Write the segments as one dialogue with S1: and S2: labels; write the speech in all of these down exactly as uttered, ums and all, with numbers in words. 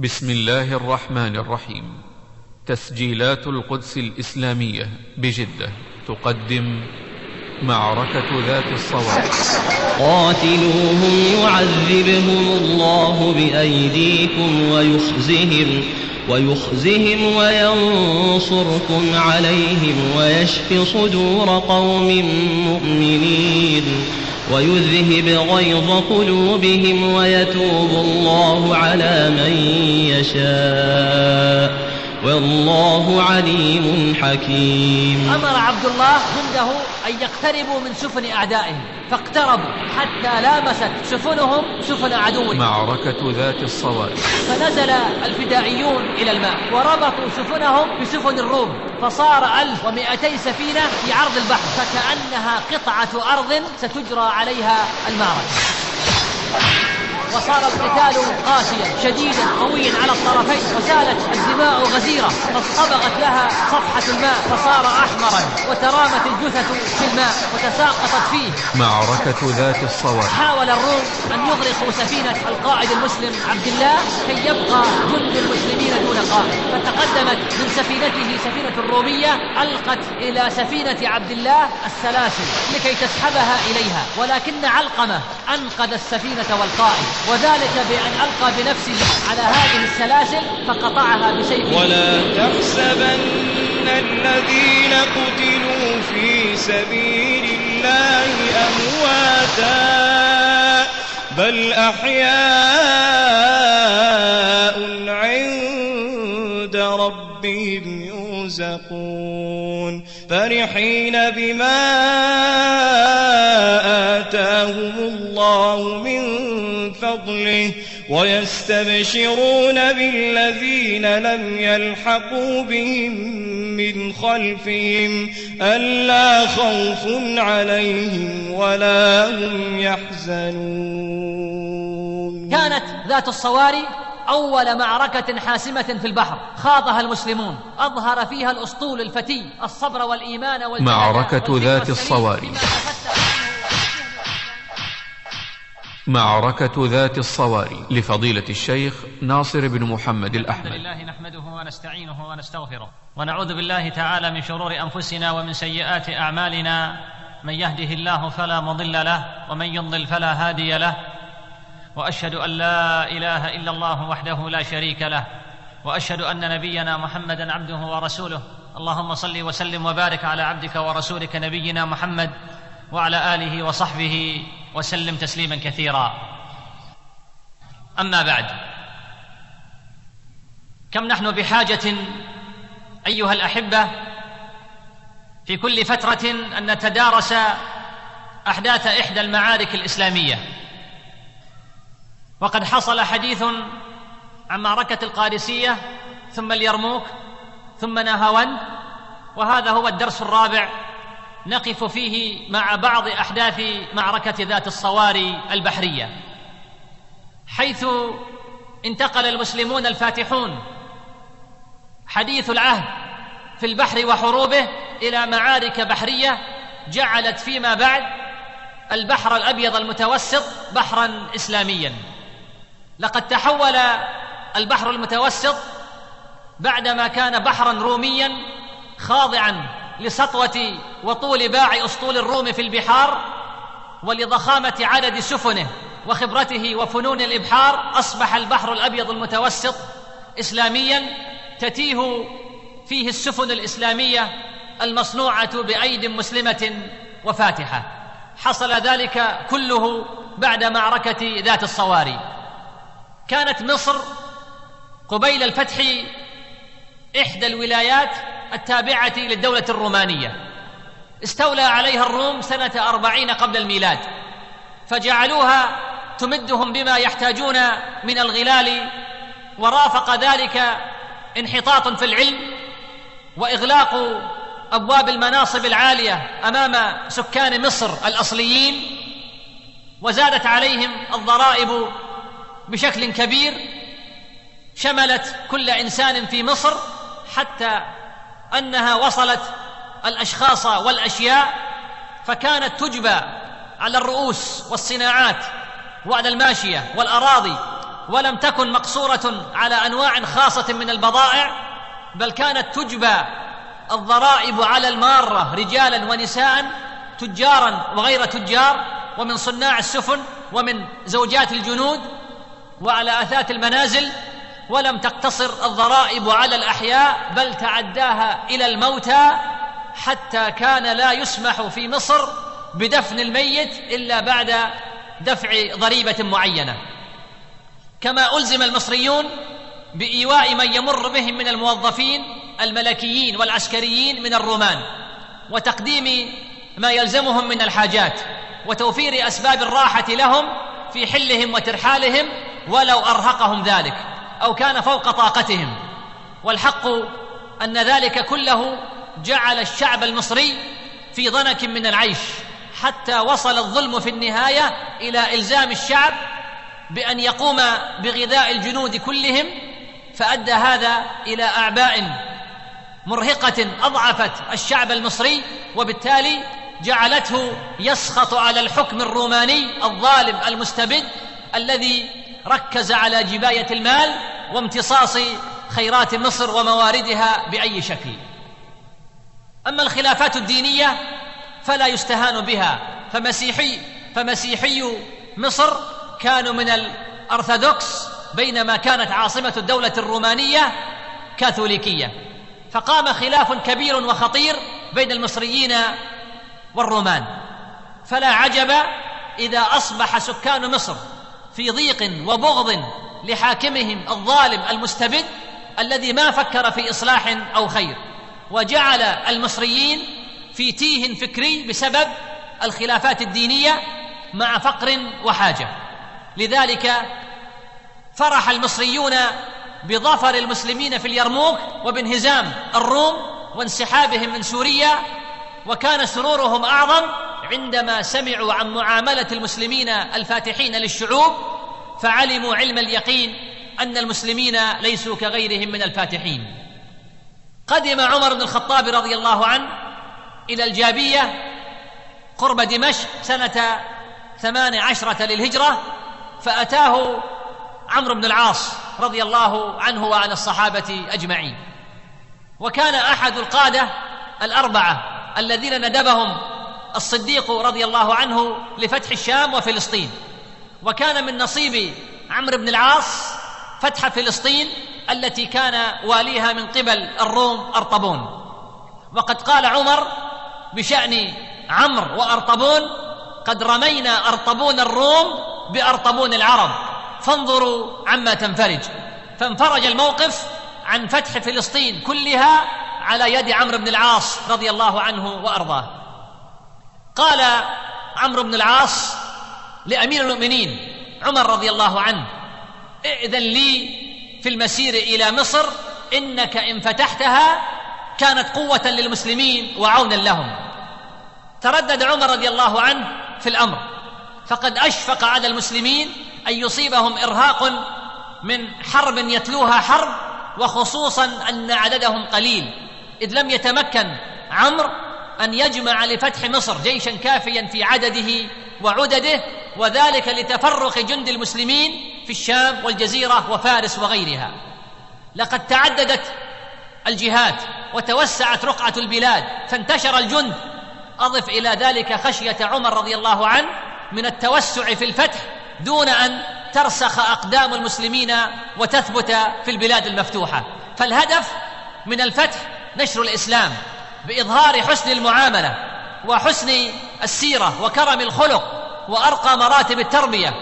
S1: بسم الله الرحمن الرحيم. تسجيلات القدس الإسلامية بجدة تقدم معركة ذات الصواري.
S2: قاتلوهم يعذبهم الله بأيديكم ويخزهم ويخزهم وينصركم عليهم ويشف صدور قوم مؤمنين ويذهب غيظ قلوبهم ويتوب الله على من يشاء والله عليم حكيم.
S3: أمر عبد الله جنده أن يقتربوا من سفن أعدائهم فاقتربوا حتى لامست سفنهم سفن عدوهم.
S1: معركة ذات الصواري.
S3: فنزل الفدائيون إلى الماء وربطوا سفنهم بسفن الروم فصار ألف ومئتي سفينة في عرض البحر فكأنها قطعة أرض ستجرى عليها المعركة. وصار القتال قاسيا شديدا قويا على الطرفين وسالت الدماء غزيرة فاصطبغت لها صفحة الماء فصار أحمرا وترامت الجثث في الماء وتساقطت فيه.
S1: معركة ذات الصواري.
S3: حاول الروم أن يغرقوا سفينة القائد المسلم عبد الله كي يبقى جند المسلمين دون قائد فتقدمت من سفينته سفينة الرومية ألقت إلى سفينة عبد الله السلاسل لكي تسحبها إليها ولكن علقمة أنقذ السفينة والقائد وذلك بأن ألقى بنفسه على هذه السلاسل فقطعها بسيفه.
S4: ولا تحسبن الذين قتلوا في سبيل الله أمواتا بل أحياء عند ربهم يرزقون فرحين بما آتاهم الله من فضله ويستبشرون بالذين لم يلحقوا بهم من خلفهم ألا خوف عليهم ولا هم يحزنون.
S3: كانت ذات الصواري أول معركة حاسمة في البحر خاضها المسلمون أظهر فيها الأسطول الفتي الصبر والإيمان والجهاد.
S1: معركة ذات الصواري. معركة ذات الصواري لفضيلة الشيخ ناصر بن محمد الأحمد.
S5: الحمد لله نحمده ونستعينه ونستغفره ونعوذ بالله تعالى من شرور أنفسنا ومن سيئات أعمالنا من يهده الله فلا مضل له ومن يضلل فلا هادي له وأشهد أن لا إله إلا الله وحده لا شريك له وأشهد أن نبينا محمدا عبده ورسوله. اللهم صل وسلم وبارك على عبدك ورسولك نبينا محمد وعلى آله وصحبه وسلم تسليما كثيرا. أما بعد، كم نحن بحاجة أيها الأحبة في كل فترة أن نتدارس أحداث إحدى المعارك الإسلامية. وقد حصل حديث عن معركة القادسية ثم اليرموك ثم نهاوند، وهذا هو الدرس الرابع نقف فيه مع بعض أحداث معركة ذات الصواري البحرية، حيث انتقل المسلمون الفاتحون حديث العهد في البحر وحروبه إلى معارك بحرية جعلت فيما بعد البحر الأبيض المتوسط بحرا إسلاميا. لقد تحول البحر المتوسط بعدما كان بحرا روميا خاضعا لسطوة وطول باع أسطول الروم في البحار ولضخامة عدد سفنه وخبرته وفنون الإبحار، أصبح البحر الأبيض المتوسط إسلاميا تتيه فيه السفن الإسلامية المصنوعة بأيد مسلمة وفاتحة. حصل ذلك كله بعد معركة ذات الصواري. كانت مصر قبيل الفتح إحدى الولايات التابعة للدولة الرومانية، استولى عليها الروم سنة أربعين قبل الميلاد، فجعلوها تمدهم بما يحتاجون من الغلال، ورافق ذلك انحطاط في العلم وإغلاق أبواب المناصب العالية أمام سكان مصر الأصليين، وزادت عليهم الضرائب بشكل كبير شملت كل إنسان في مصر، حتى أنها وصلت الأشخاص والأشياء، فكانت تجبى على الرؤوس والصناعات وعلى الماشية والأراضي
S3: ولم تكن مقصورة على أنواع خاصة من البضائع، بل كانت تجبى الضرائب على المارة رجالا ونساء، تجارا وغير تجار، ومن صناع السفن ومن زوجات الجنود وعلى أثاث المنازل. ولم تقتصر الضرائب على الأحياء، بل تعداها إلى الموتى، حتى كان لا يسمح في مصر بدفن الميت إلا بعد دفع ضريبة معينة. كما ألزم المصريون بإيواء من يمر بهم من الموظفين الملكيين والعسكريين من الرومان، وتقديم ما يلزمهم من الحاجات، وتوفير أسباب الراحة لهم في حلهم وترحالهم ولو أرهقهم ذلك أو كان فوق طاقتهم. والحق أن ذلك كله جعل الشعب المصري في ضنك من العيش، حتى وصل الظلم في النهاية إلى إلزام الشعب بأن يقوم بغذاء الجنود كلهم، فأدى هذا إلى أعباء مرهقة أضعفت الشعب المصري، وبالتالي جعلته يسخط على الحكم الروماني الظالم المستبد الذي ركز على جباية المال وامتصاص خيرات مصر ومواردها بأي شكل. أما الخلافات الدينية فلا يستهان بها، فمسيحي فمسيحي مصر كانوا من الأرثوذكس، بينما كانت عاصمة الدولة الرومانية كاثوليكية، فقام خلاف كبير وخطير بين المصريين والرومان. فلا عجب إذا أصبح سكان مصر في ضيق وبغض لحاكمهم الظالم المستبد الذي ما فكر في إصلاح أو خير، وجعل المصريين في تيه فكري بسبب الخلافات الدينية مع فقر وحاجة. لذلك فرح المصريون بظفر المسلمين في اليرموك وبانهزام الروم وانسحابهم من سوريا، وكان سرورهم أعظم عندما سمعوا عن معاملة المسلمين الفاتحين للشعوب، فعلموا علم اليقين أن المسلمين ليسوا كغيرهم من الفاتحين. قدم عمر بن الخطاب رضي الله عنه إلى الجابية قرب دمشق سنة ثمان عشرة للهجرة، فأتاه عمرو بن العاص رضي الله عنه وعن الصحابة أجمعين، وكان أحد القادة الأربعة الذين ندبهم الصديق رضي الله عنه لفتح الشام وفلسطين، وكان من نصيب عمرو بن العاص فتح فلسطين التي كان واليها من قبل الروم أرطبون. وقد قال عمر بشأن عمرو وأرطبون: قد رمينا أرطبون الروم بأرطبون العرب، فانظروا عما تنفرج. فانفرج الموقف عن فتح فلسطين كلها على يد عمرو بن العاص رضي الله عنه وأرضاه. قال عمرو بن العاص لأمير المؤمنين عمر رضي الله عنه: ائذن لي في المسير إلى مصر، إنك إن فتحتها كانت قوة للمسلمين وعونا لهم. تردد عمر رضي الله عنه في الأمر، فقد أشفق على المسلمين أن يصيبهم إرهاق من حرب يتلوها حرب، وخصوصا أن عددهم قليل، إذ لم يتمكن عمرو أن يجمع لفتح مصر جيشا كافيا في عدده وعدده، وذلك لتفرق جند المسلمين في الشام والجزيرة وفارس وغيرها. لقد تعددت الجهات وتوسعت رقعة البلاد فانتشر الجند. أضف إلى ذلك خشية عمر رضي الله عنه من التوسع في الفتح دون أن ترسخ أقدام المسلمين وتثبت في البلاد المفتوحة. فالهدف من الفتح نشر الإسلام بإظهار حسن المعاملة وحسن السيرة وكرم الخلق وأرقى مراتب التربية.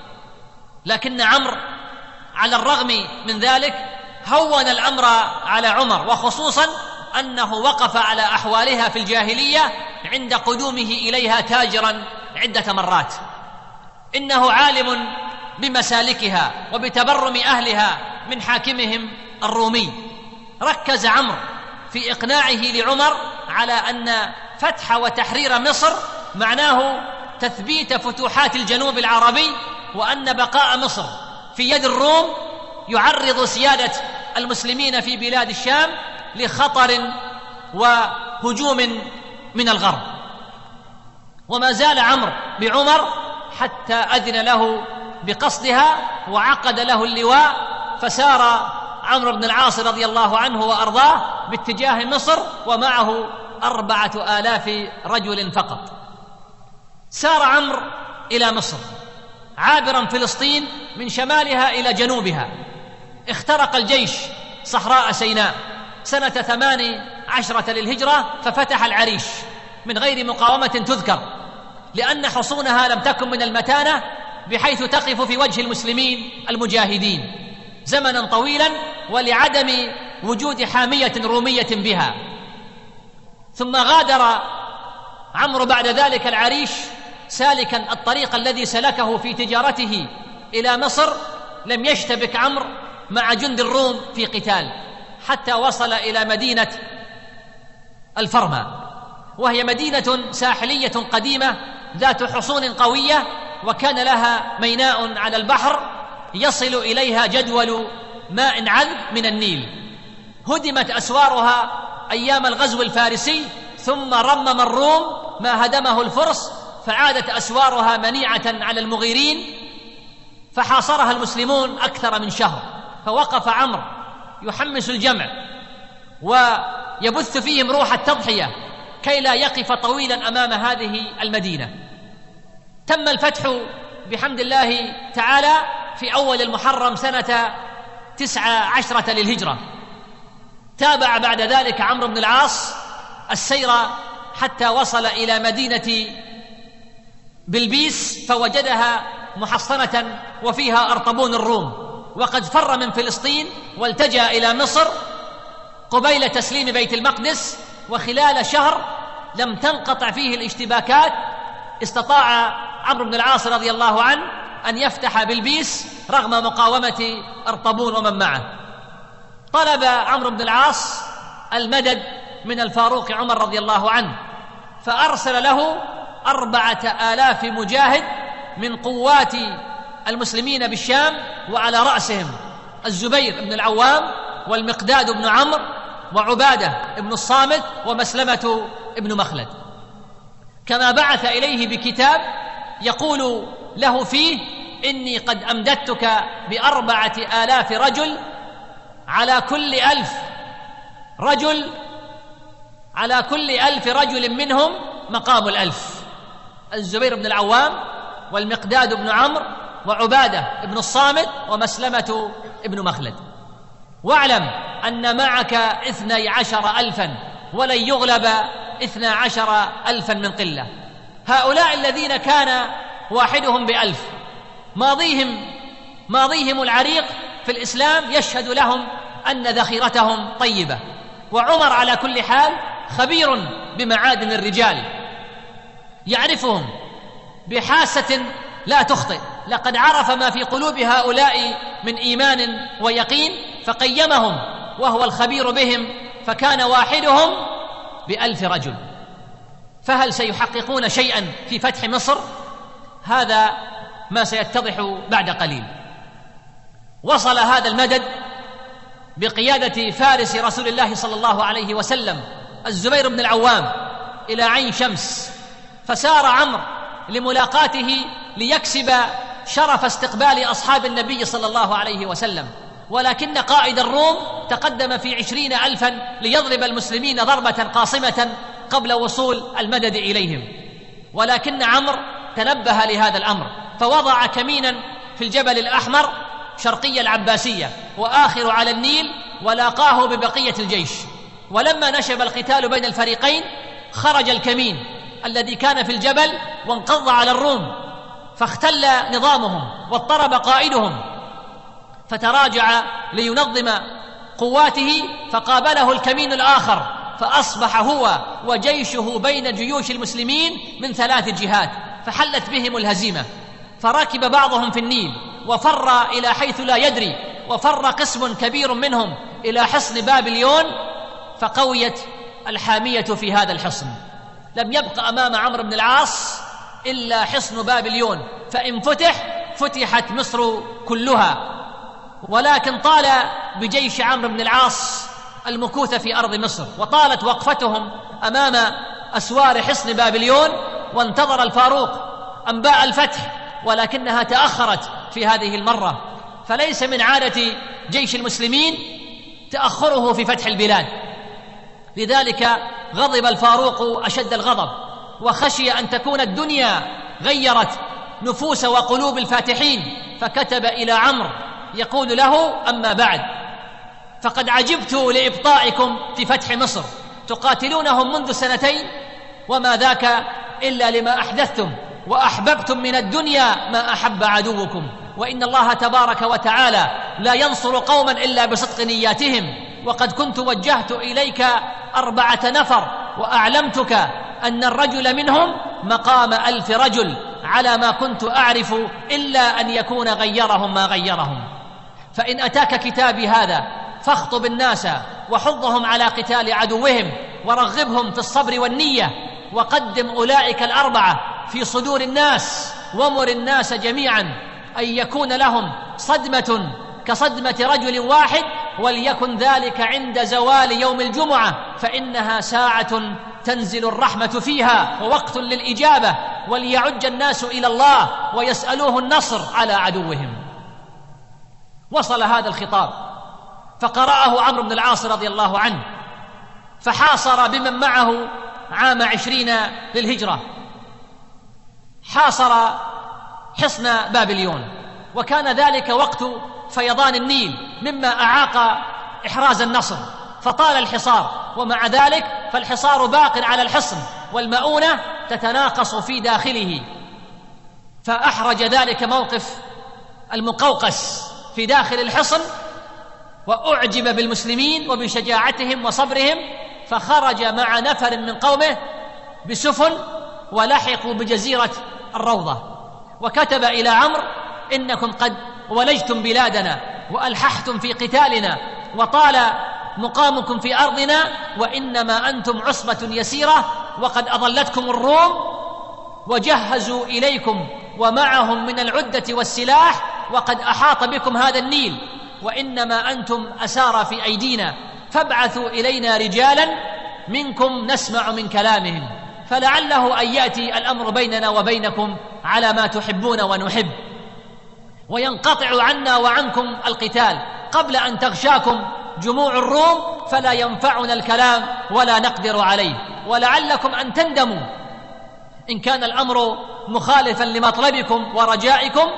S3: لكن عمرو على الرغم من ذلك هون الأمر على عمر، وخصوصا أنه وقف على أحوالها في الجاهلية عند قدومه إليها تاجرا عدة مرات. إنه عالم بمسالكها وبتبرم أهلها من حاكمهم الرومي. ركز عمرو في إقناعه لعمر على أن فتح وتحرير مصر معناه تثبيت فتوحات الجنوب العربي، وأن بقاء مصر في يد الروم يعرض سيادة المسلمين في بلاد الشام لخطر وهجوم من الغرب. وما زال عمرو بعمر حتى أذن له بقصدها وعقد له اللواء، فسار عمرو بن العاص رضي الله عنه وأرضاه باتجاه مصر ومعه أربعة آلاف رجل فقط. سار عمرو إلى مصر عابرا فلسطين من شمالها إلى جنوبها. اخترق الجيش صحراء سيناء سنة ثمان عشرة للهجرة، ففتح العريش من غير مقاومة تذكر، لأن حصونها لم تكن من المتانة بحيث تقف في وجه المسلمين المجاهدين زمنا طويلا، ولعدم وجود حامية رومية بها. ثم غادر عمرو بعد ذلك العريش سالكا الطريق الذي سلكه في تجارته إلى مصر. لم يشتبك عمرو مع جند الروم في قتال حتى وصل إلى مدينة الفرما، وهي مدينة ساحلية قديمة ذات حصون قوية، وكان لها ميناء على البحر يصل إليها جدول ماء عذب من النيل. هدمت أسوارها أيام الغزو الفارسي، ثم رمم الروم ما هدمه الفرس، فعادت أسوارها منيعة على المغيرين، فحاصرها المسلمون أكثر من شهر. فوقف عمرو يحمس الجمع ويبث فيهم روح التضحية كي لا يقف طويلا أمام هذه المدينة. تم الفتح بحمد الله تعالى في أول المحرم سنة تسع عشرة للهجرة. تابع بعد ذلك عمرو بن العاص السير حتى وصل إلى مدينة بلبيس، فوجدها محصنة وفيها أرطبون الروم، وقد فر من فلسطين والتجأ إلى مصر قبيل تسليم بيت المقدس. وخلال شهر لم تنقطع فيه الاشتباكات استطاع عمرو بن العاص رضي الله عنه أن يفتح بلبيس رغم مقاومة أرطبون ومن معه. طلب عمرو بن العاص المدد من الفاروق عمر رضي الله عنه، فأرسل له أربعة آلاف مجاهد من قوات المسلمين بالشام، وعلى رأسهم الزبير بن العوام والمقداد بن عمرو وعبادة بن الصامت ومسلمة بن مخلد. كما بعث إليه بكتاب يقول له فيه: إني قد أمددتك بأربعة آلاف رجل، على كل ألف رجل على كل ألف رجل منهم مقام الألف. الزبير بن العوام والمقداد بن عمرو وعبادة بن الصامت ومسلمة بن مخلد. واعلم أن معك اثني عشر ألفا ولن يغلب اثنى عشر ألفا من قلة. هؤلاء الذين كان واحدهم بألف ماضيهم ماضيهم العريق في الإسلام يشهد لهم أن ذخيرتهم طيبة. وعمر على كل حال خبير بمعادن الرجال، يعرفهم بحاسة لا تخطئ. لقد عرف ما في قلوب هؤلاء من إيمان ويقين فقيمهم، وهو الخبير بهم، فكان واحدهم بألف رجل. فهل سيحققون شيئا في فتح مصر؟ هذا ما سيتضح بعد قليل. وصل هذا المدد بقيادة فارس رسول الله صلى الله عليه وسلم الزبير بن العوام إلى عين شمس، فسار عمرو لملاقاته ليكسب شرف استقبال أصحاب النبي صلى الله عليه وسلم. ولكن قائد الروم تقدم في عشرين ألفا ليضرب المسلمين ضربة قاصمة قبل وصول المدد إليهم، ولكن عمرو تنبه لهذا الأمر فوضع كمينا في الجبل الأحمر شرقي العباسية وآخر على النيل، ولاقاه ببقية الجيش. ولما نشب القتال بين الفريقين خرج الكمين الذي كان في الجبل وانقض على الروم، فاختل نظامهم واضطرب قائدهم، فتراجع لينظم قواته، فقابله الكمين الآخر، فأصبح هو وجيشه بين جيوش المسلمين من ثلاث جهات، فحلت بهم الهزيمة. فركب بعضهم في النيل وفر إلى حيث لا يدري، وفر قسم كبير منهم إلى حصن بابليون، فقويت الحامية في هذا الحصن. لم يبق أمام عمرو بن العاص إلا حصن بابليون، فإن فتح فتحت مصر كلها. ولكن طال بجيش عمرو بن العاص المكوث في أرض مصر، وطالت وقفتهم أمام أسوار حصن بابليون، وانتظر الفاروق أنباء الفتح ولكنها تأخرت في هذه المرة. فليس من عادة جيش المسلمين تأخره في فتح البلاد، لذلك غضب الفاروق أشد الغضب، وخشي أن تكون الدنيا غيرت نفوس وقلوب الفاتحين، فكتب إلى عمرو يقول له: أما بعد، فقد عجبت لإبطائكم في فتح مصر، تقاتلونهم منذ سنتين وما ذاك إلا لما أحدثتم، وأحببتم من الدنيا ما أحب عدوكم، وإن الله تبارك وتعالى لا ينصر قوما إلا بصدق نياتهم، وقد كنت وجهت إليك أربعة نفر وأعلمتك أن الرجل منهم مقام ألف رجل، على ما كنت أعرف إلا أن يكون غيرهم ما غيرهم. فإن أتاك كتابي هذا فاخطب الناس وحضهم على قتال عدوهم، ورغبهم في الصبر والنية، وقدم أولئك الأربعة في صدور الناس، ومر الناس جميعا أن يكون لهم صدمة كصدمة رجل واحد، وليكن ذلك عند زوال يوم الجمعة، فإنها ساعة تنزل الرحمة فيها ووقت للإجابة، وليعج الناس إلى الله ويسألوه النصر على عدوهم. وصل هذا الخطاب فقرأه عمرو بن العاص رضي الله عنه، فحاصر بمن معه عام عشرين للهجرة، حاصر حصن بابليون، وكان ذلك وقت فيضان النيل مما أعاق إحراز النصر، فطال الحصار، ومع ذلك فالحصار باق على الحصن، والمؤونة تتناقص في داخله. فأحرج ذلك موقف المقوقس في داخل الحصن، وأعجب بالمسلمين وبشجاعتهم وصبرهم، فخرج مع نفر من قومه بسفن ولحقوا بجزيرة الروضة، وكتب إلى عمرو: إنكم قد ولجتم بلادنا وألححتم في قتالنا، وطال مقامكم في أرضنا، وإنما أنتم عصبة يسيرة، وقد أضلتكم الروم وجهزوا إليكم ومعهم من العدة والسلاح، وقد أحاط بكم هذا النيل، وإنما أنتم أسارى في أيدينا، فابعثوا إلينا رجالا منكم نسمع من كلامهم، فلعله أن يأتي الأمر بيننا وبينكم على ما تحبون ونحب، وينقطع عنا وعنكم القتال قبل أن تغشاكم جموع الروم، فلا ينفعنا الكلام ولا نقدر عليه، ولعلكم أن تندموا إن كان الأمر مخالفا لمطلبكم ورجائكم،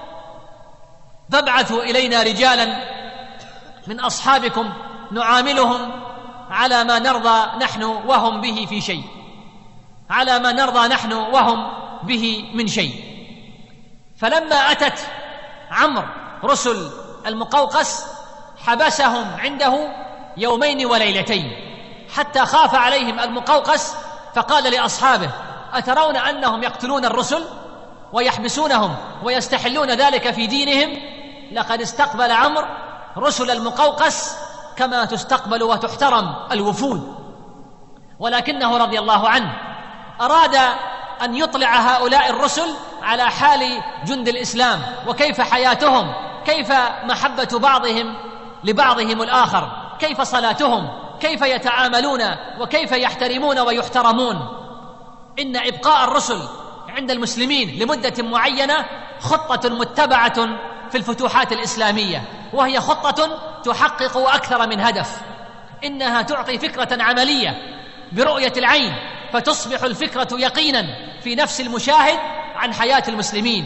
S3: فابعثوا إلينا رجالا من أصحابكم نعاملهم على ما نرضى نحن وهم به في شيء، على ما نرضى نحن وهم به من شيء. فلما أتت عمرو رسل المقوقس حبسهم عنده يومين وليلتين، حتى خاف عليهم المقوقس، فقال لأصحابه: أترون أنهم يقتلون الرسل ويحبسونهم ويستحلون ذلك في دينهم؟ لقد استقبل عمرو رسل المقوقس كما تستقبل وتحترم الوفود، ولكنه رضي الله عنه أراد أن يطلع هؤلاء الرسل على حال جند الإسلام، وكيف حياتهم، كيف محبة بعضهم لبعضهم الآخر، كيف صلاتهم، كيف يتعاملون، وكيف يحترمون ويحترمون. إن إبقاء الرسل عند المسلمين لمدة معينة خطة متبعة في الفتوحات الإسلامية، وهي خطة تحقق أكثر من هدف. إنها تعطي فكرة عملية برؤية العين، فتصبح الفكرة يقينا في نفس المشاهد عن حياة المسلمين،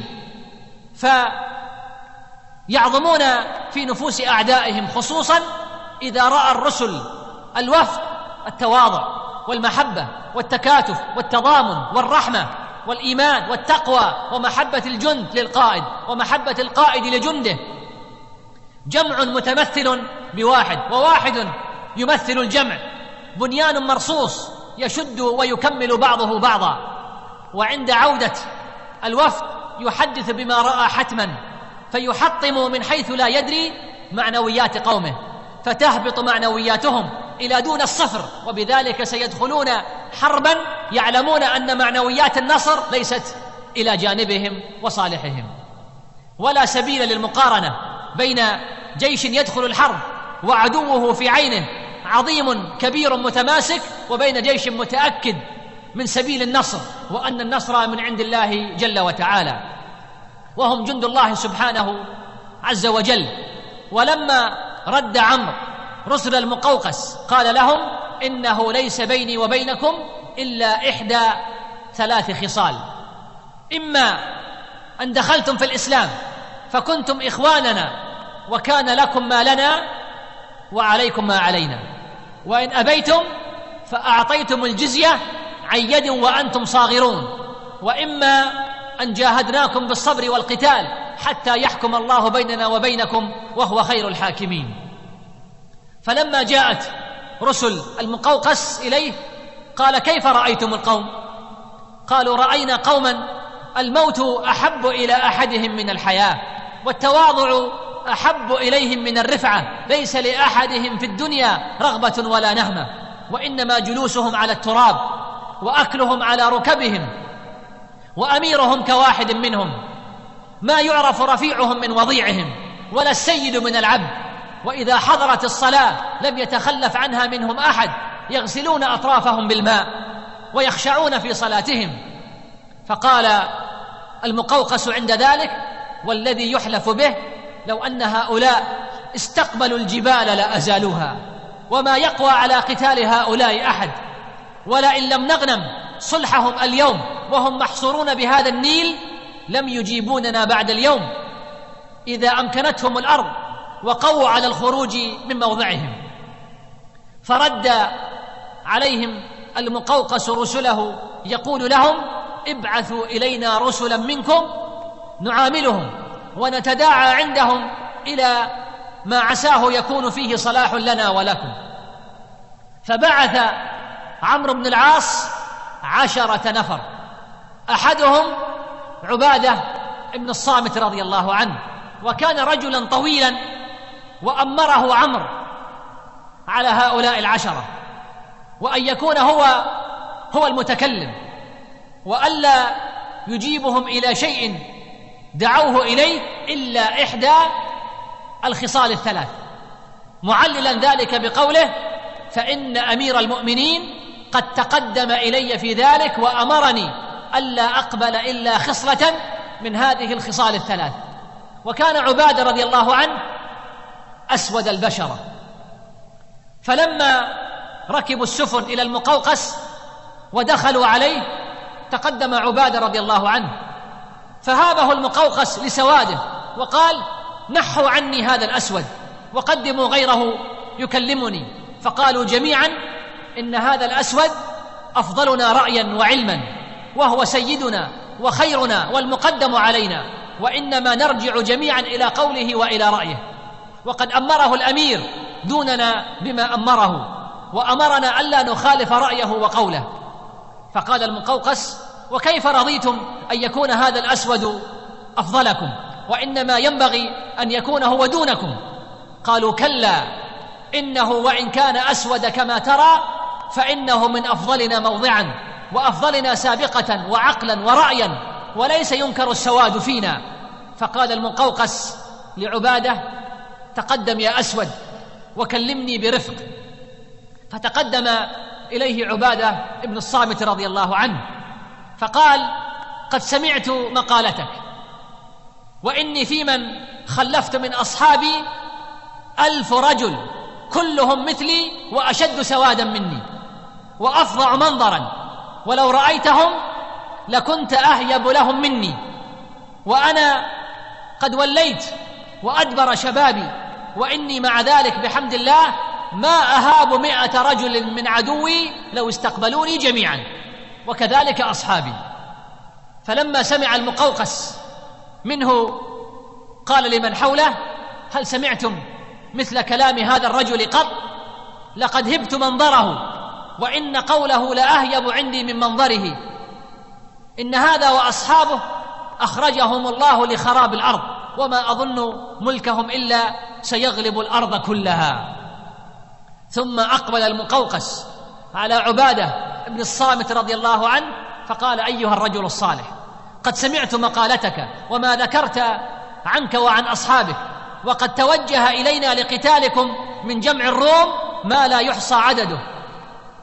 S3: فيعظمون في نفوس أعدائهم، خصوصا إذا رأى الرسل الوفد التواضع والمحبة والتكاتف والتضامن والرحمة والإيمان والتقوى ومحبة الجند للقائد ومحبة القائد لجنده، جمع متمثل بواحد، وواحد يمثل الجمع، بنيان مرصوص يشد ويكمل بعضه بعضا. وعند عودة الوفد يحدث بما رأى حتما، فيحطم من حيث لا يدري معنويات قومه، فتهبط معنوياتهم إلى دون الصفر، وبذلك سيدخلون حربا يعلمون أن معنويات النصر ليست إلى جانبهم وصالحهم. ولا سبيل للمقارنة بين جيش يدخل الحرب وعدوه في عينه عظيم كبير متماسك، وبين جيش متأكد من سبيل النصر، وأن النصر من عند الله جل وتعالى. وهم جند الله سبحانه عز وجل. ولما رد عمرو رسل المقوقس قال لهم: إنه ليس بيني وبينكم إلا إحدى ثلاث خصال: إما أن دخلتم في الإسلام فكنتم إخواننا وكان لكم ما لنا وعليكم ما علينا، وإن أبيتم فأعطيتم الجزية عن يد وأنتم صاغرون، وإما أن جاهدناكم بالصبر والقتال حتى يحكم الله بيننا وبينكم وهو خير الحاكمين. فلما جاءت رسل المقوقس إليه قال: كيف رأيتم القوم؟ قالوا: رأينا قوما الموت أحب إلى أحدهم من الحياة، والتواضع أحب إليهم من الرفعة، ليس لأحدهم في الدنيا رغبة ولا نهمة، وإنما جلوسهم على التراب وأكلهم على ركبهم، وأميرهم كواحد منهم، ما يعرف رفيعهم من وضيعهم ولا السيد من العبد، وإذا حضرت الصلاة لم يتخلف عنها منهم أحد، يغسلون أطرافهم بالماء ويخشعون في صلاتهم. فقال المقوقس عند ذلك: والذي يحلف به لو أن هؤلاء استقبلوا الجبال لأزالوها، وما يقوى على قتال هؤلاء أحد، ولئن لم نغنم صلحهم اليوم وهم محصورون بهذا النيل لم يجيبوننا بعد اليوم، إذا أمكنتهم الأرض وقووا على الخروج من موضعهم. فرد عليهم المقوقس رسله يقول لهم: ابعثوا إلينا رسلا منكم نعاملهم ونتداعى عندهم إلى ما عساه يكون فيه صلاح لنا ولكم. فبعث عمرو بن العاص عشرة نفر، أحدهم عبادة بن الصامت رضي الله عنه، وكان رجلا طويلا، وأمره عمرو على هؤلاء العشرة، وأن يكون هو هو المتكلم، وألا يجيبهم إلى شيء دعوه إليه إلا إحدى الخصال الثلاث، معللا ذلك بقوله: فإن أمير المؤمنين قد تقدم إلي في ذلك وأمرني ألا أقبل إلا خصلة من هذه الخصال الثلاث. وكان عبادة رضي الله عنه أسود البشرة، فلما ركبوا السفن إلى المقوقس ودخلوا عليه تقدم عبادة رضي الله عنه، فهابه المقوقس لسواده وقال: نحوا عني هذا الأسود وقدموا غيره يكلمني. فقالوا جميعا: إن هذا الأسود أفضلنا رأيا وعلما، وهو سيدنا وخيرنا والمقدم علينا، وإنما نرجع جميعا إلى قوله وإلى رأيه، وقد أمره الأمير دوننا بما أمره، وأمرنا ألا نخالف رأيه وقوله. فقال المقوقس: وكيف رضيتم أن يكون هذا الأسود أفضلكم، وإنما ينبغي أن يكون هو دونكم؟ قالوا: كلا، إنه وإن كان أسود كما ترى فإنه من أفضلنا موضعا وأفضلنا سابقة وعقلا ورأيا، وليس ينكر السواد فينا. فقال المقوقس لعبادة: تقدم يا أسود وكلمني برفق. فتقدم إليه عبادة ابن الصامت رضي الله عنه فقال: قد سمعت مقالتك، وإني في من خلفت من أصحابي ألف رجل كلهم مثلي وأشد سوادا مني وأفظع منظرا، ولو رأيتهم لكنت أهيب لهم مني، وأنا قد وليت وأدبر شبابي، وإني مع ذلك بحمد الله ما أهاب مئة رجل من عدوي لو استقبلوني جميعا، وكذلك أصحابي. فلما سمع المقوقس منه قال لمن حوله: هل سمعتم مثل كلام هذا الرجل قط؟ لقد هبت منظره، وإن قوله لأهيب عندي من منظره. إن هذا وأصحابه أخرجهم الله لخراب الأرض، وما أظن ملكهم إلا سيغلب الأرض كلها. ثم أقبل المقوقس على عبادة ابن الصامت رضي الله عنه فقال: أيها الرجل الصالح، قد سمعت مقالتك وما ذكرت عنك وعن أصحابك، وقد توجه إلينا لقتالكم من جمع الروم ما لا يحصى عدده،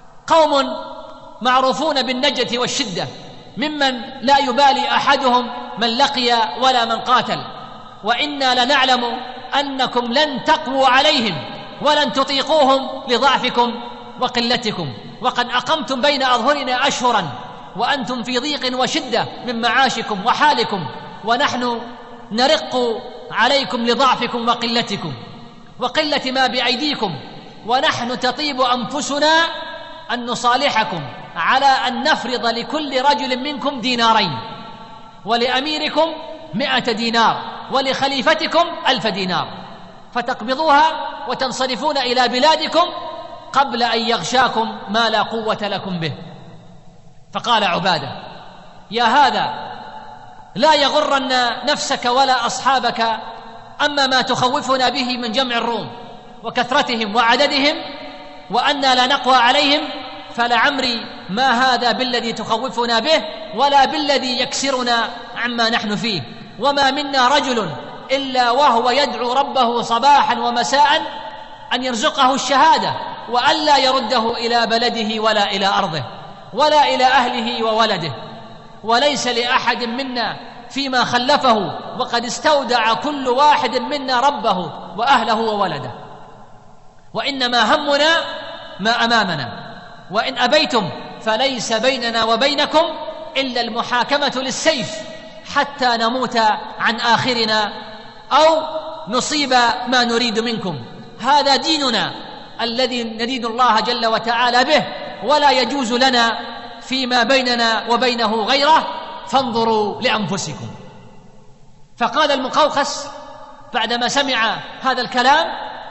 S3: قوم معروفون بالنجة والشدة، ممن لا يبالي أحدهم من لقي ولا من قاتل، وإنا لنعلم أنكم لن تقووا عليهم ولن تطيقوهم لضعفكم وقلتكم، وقد أقمتم بين أظهرنا أشهرا وأنتم في ضيق وشدة من معاشكم وحالكم، ونحن نرق عليكم لضعفكم وقلتكم وقلة ما بأيديكم، ونحن تطيب أنفسنا أن نصالحكم على أن نفرض لكل رجل منكم دينارين، ولأميركم مئة دينار، ولخليفتكم ألف دينار، فتقبضوها وتنصرفون إلى بلادكم قبل أن يغشاكم ما لا قوة لكم به. فقال عبادة: يا هذا لا يغرن نفسك ولا أصحابك أما ما تخوفنا به من جمع الروم وكثرتهم وعددهم وأننا لا نقوى عليهم، فلعمري ما هذا بالذي تخوفنا به ولا بالذي يكسرنا عما نحن فيه، وما منا رجل إلا وهو يدعو ربه صباحا ومساء أن يرزقه الشهادة وأن لا يرده إلى بلده ولا إلى أرضه ولا إلى أهله وولده، وليس لأحد منا فيما خلفه، وقد استودع كل واحد منا ربه وأهله وولده، وإنما همنا ما أمامنا، وإن أبيتم فليس بيننا وبينكم إلا المحاكمة للسيف حتى نموت عن آخرنا أو نصيب ما نريد منكم. هذا ديننا الذي نريد الله جل وتعالى به، ولا يجوز لنا فيما بيننا وبينه غيره، فانظروا لأنفسكم. فقال المقوقس بعدما سمع هذا الكلام: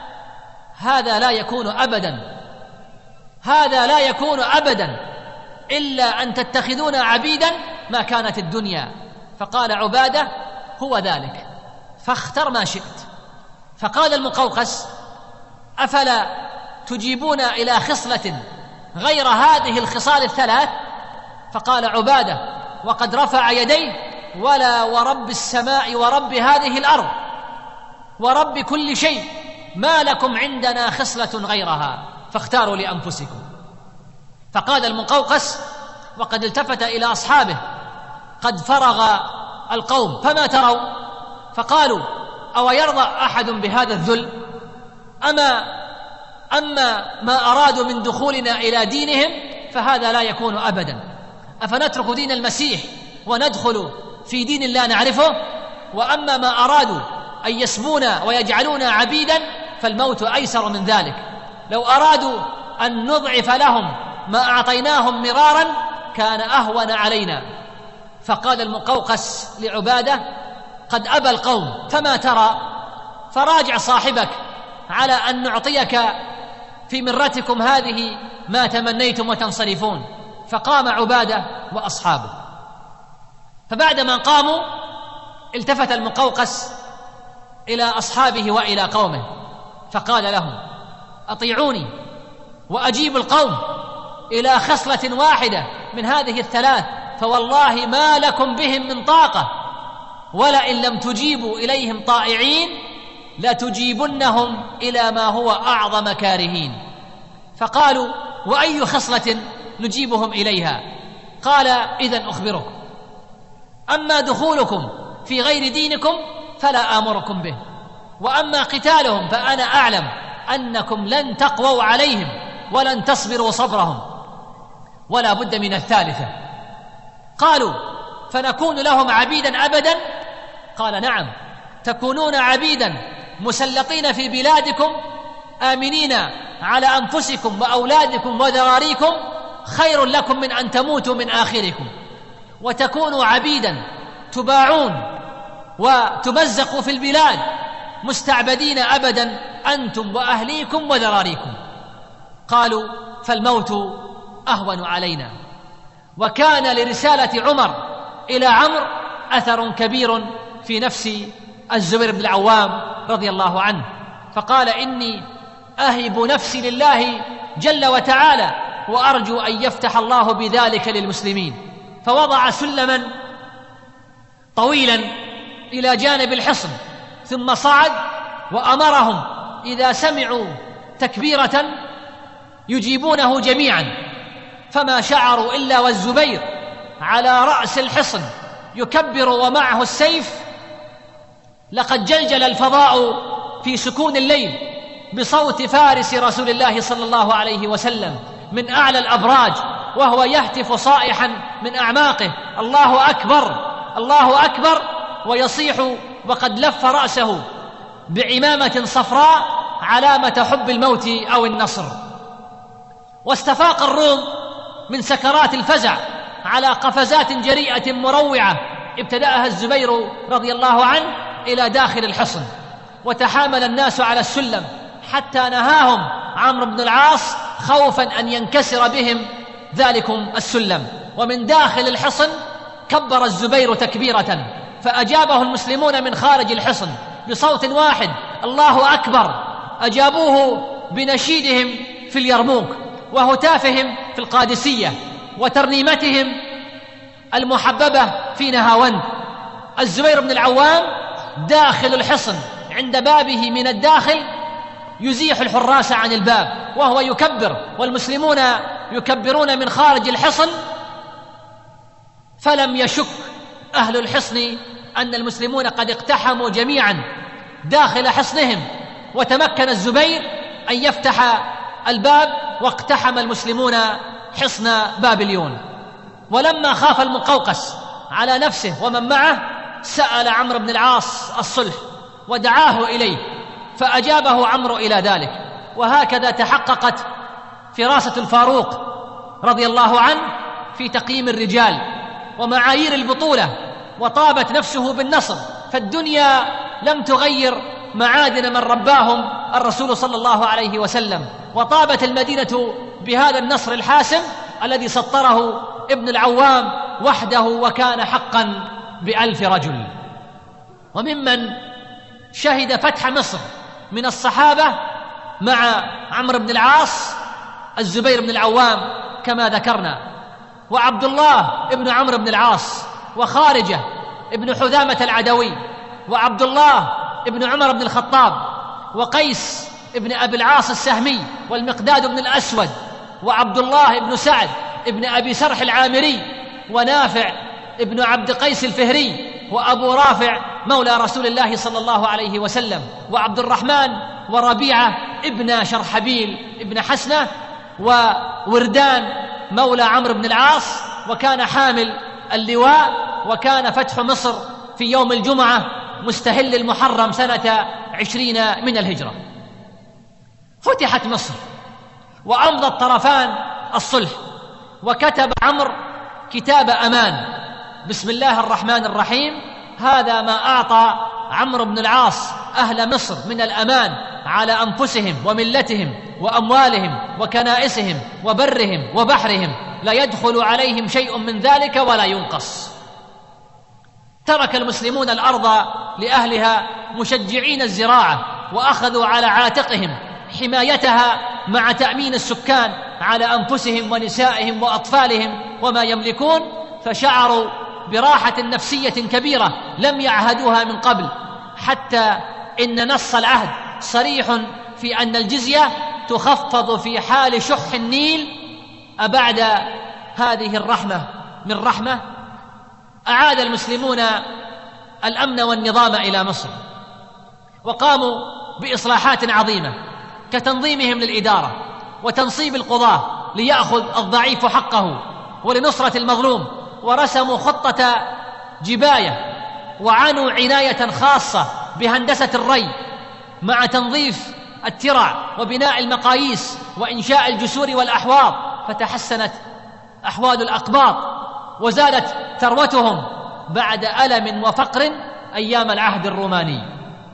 S3: هذا لا يكون أبدا هذا لا يكون أبدا إلا أن تتخذون عبيدا ما كانت الدنيا. فقال عبادة: هو ذلك، فاختر ما شئت. فقال المقوقس: أفلا تجيبون إلى خصلة غير هذه الخصال الثلاث؟ فقال عبادة وقد رفع يديه: ولا ورب السماء ورب هذه الأرض ورب كل شيء، ما لكم عندنا خصلة غيرها، فاختاروا لأنفسكم. فقال المقوقس وقد التفت إلى أصحابه: قد فرغ القوم فما تروا؟ فقالوا: أو يرضى أحد بهذا الذل؟ أما أما ما أرادوا من دخولنا إلى دينهم فهذا لا يكون أبدا. أفنترك دين المسيح وندخل في دين لا نعرفه؟ وأما ما أرادوا أن يسمونا ويجعلونا عبيدا فالموت أيسر من ذلك. لو أرادوا أن نضعف لهم ما أعطيناهم مرارا كان أهون علينا. فقال المقوقس لعبادة: قد أبى القوم فما ترى؟ فراجع صاحبك على أن نعطيك في مرتكم هذه ما تمنيتم وتنصرفون. فقام عبادة وأصحابه. فبعدما قاموا التفت المقوقس إلى أصحابه وإلى قومه فقال لهم: أطيعوني وأجيب القوم إلى خصلة واحدة من هذه الثلاث، فوالله ما لكم بهم من طاقة، ولئن لم تجيبوا إليهم طائعين لتجيبنهم إلى ما هو أعظم كارهين. فقالوا: وأي خصلة نجيبهم إليها؟ قال: إذن أخبركم، أما دخولكم في غير دينكم فلا آمركم به، وأما قتالهم فأنا أعلم أنكم لن تقووا عليهم ولن تصبروا صبرهم، ولا بد من الثالثة. قالوا: فنكون لهم عبيدا أبدا؟ قال: نعم، تكونون عبيدا مسلطين في بلادكم آمنين على أنفسكم وأولادكم وذراريكم، خير لكم من أن تموتوا من آخركم، وتكونوا عبيدا تباعون وتمزقوا في البلاد مستعبدين أبدا أنتم وأهليكم وذراريكم. قالوا: فالموت أهون علينا. وكان لرسالة عمر إلى عمرو أثر كبير في نفس الزبير بن العوام رضي الله عنه، فقال: إني أهب نفسي لله جل وتعالى وأرجو أن يفتح الله بذلك للمسلمين. فوضع سلما طويلا إلى جانب الحصن، ثم صعد وأمرهم إذا سمعوا تكبيرة يجيبونه جميعا، فما شعروا إلا والزبير على رأس الحصن يكبر ومعه السيف، لقد جلجل الفضاء في سكون الليل بصوت فارس رسول الله صلى الله عليه وسلم من أعلى الأبراج، وهو يهتف صائحا من أعماقه: الله أكبر الله أكبر، ويصيح وقد لف رأسه بعمامة صفراء علامة حب الموت أو النصر. واستفاق الروم من سكرات الفزع على قفزات جريئة مروعة ابتدأها الزبير رضي الله عنه إلى داخل الحصن، وتحامل الناس على السلم حتى نهاهم عمرو بن العاص خوفا أن ينكسر بهم ذلكم السلم. ومن داخل الحصن كبر الزبير تكبيرة، فأجابه المسلمون من خارج الحصن بصوت واحد: الله أكبر. أجابوه بنشيدهم في اليرموك، وهتافهم في القادسية، وترنيمتهم المحببة في نهاوند. الزبير بن العوام داخل الحصن عند بابه من الداخل يزيح الحراس عن الباب وهو يكبر، والمسلمون يكبرون من خارج الحصن. فلم يشك أهل الحصن أن المسلمون قد اقتحموا جميعا داخل حصنهم، وتمكن الزبير أن يفتح الباب، واقتحم المسلمون حصن بابليون. ولما خاف المقوقس على نفسه ومن معه سأل عمرو بن العاص الصلح ودعاه إليه، فأجابه عمرو إلى ذلك. وهكذا تحققت فراسة الفاروق رضي الله عنه في تقييم الرجال ومعايير البطولة، وطابت نفسه بالنصر. فالدنيا لم تغير معادن من رباهم الرسول صلى الله عليه وسلم، وطابت المدينة بهذا النصر الحاسم الذي سطره ابن العوام وحده، وكان حقا بألف رجل. وممن شهد فتح مصر من الصحابة مع عمرو بن العاص الزبير بن العوام كما ذكرنا، وعبد الله ابن عمرو بن العاص، وخارجة ابن حذامة العدوي، وعبد الله ابن عمر بن الخطاب، وقيس ابن أبي العاص السهمي، والمقداد بن الأسود، وعبد الله ابن سعد ابن أبي سرح العامري، ونافع ابن عبد قيس الفهري، وأبو رافع مولى رسول الله صلى الله عليه وسلم، وعبد الرحمن وربيعة ابن شرحبيل ابن حسنة، ووردان مولى عمرو بن العاص، وكان حامل اللواء. وكان فتح مصر في يوم الجمعة مستهل المحرم سنة عشرين من الهجرة. فتحت مصر وأمضى الطرفان الصلح، وكتب عمرو كتاب أمان: بسم الله الرحمن الرحيم. هذا ما أعطى عمرو بن العاص أهل مصر من الأمان على أنفسهم وملتهم وأموالهم وكنائسهم وبرهم وبحرهم، لا يدخل عليهم شيء من ذلك ولا ينقص. ترك المسلمون الأرض لأهلها مشجعين الزراعة، وأخذوا على عاتقهم حمايتها مع تأمين السكان على أنفسهم ونسائهم وأطفالهم وما يملكون، فشعروا براحة نفسية كبيرة لم يعهدوها من قبل، حتى إن نص العهد صريح في أن الجزية تخفض في حال شح النيل. أبعد هذه الرحمة من رحمة؟ أعاد المسلمون الأمن والنظام إلى مصر، وقاموا بإصلاحات عظيمة كتنظيمهم للإدارة وتنصيب القضاة ليأخذ الضعيف حقه ولنصرة المظلوم، ورسموا خطة جباية، وعنوا عناية خاصة بهندسة الري مع تنظيف الترع وبناء المقاييس وإنشاء الجسور والأحواض، فتحسنت أحوال الأقباط وزادت ثروتهم بعد ألم وفقر أيام العهد الروماني.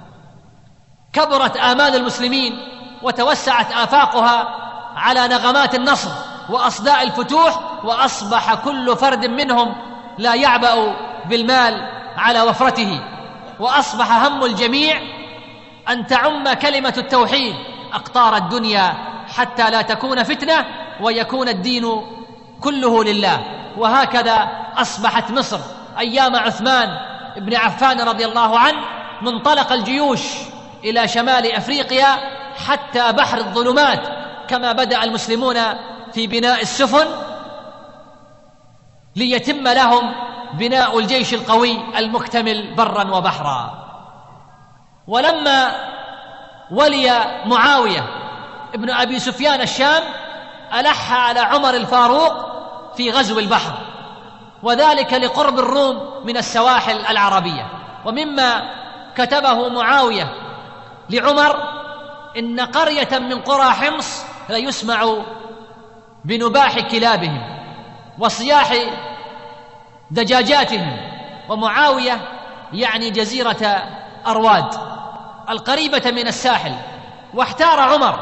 S3: كبرت آمال المسلمين وتوسعت آفاقها على نغمات النصر وأصداء الفتوح، وأصبح كل فرد منهم لا يعبأ بالمال على وفرته، وأصبح هم الجميع أن تعم كلمة التوحيد أقطار الدنيا حتى لا تكون فتنة ويكون الدين كله لله. وهكذا أصبحت مصر أيام عثمان بن عفان رضي الله عنه منطلق الجيوش إلى شمال أفريقيا حتى بحر الظلمات، كما بدأ المسلمون في بناء السفن ليتم لهم بناء الجيش القوي المكتمل برا وبحرا. ولما ولي معاوية ابن أبي سفيان الشام ألح على عمر الفاروق في غزو البحر، وذلك لقرب الروم من السواحل العربية. ومما كتبه معاوية لعمر: إن قرية من قرى حمص ليسمع بنباح كلابهم وصياح دجاجاتهم. ومعاوية يعني جزيرة أرواد القريبة من الساحل. واحتار عمر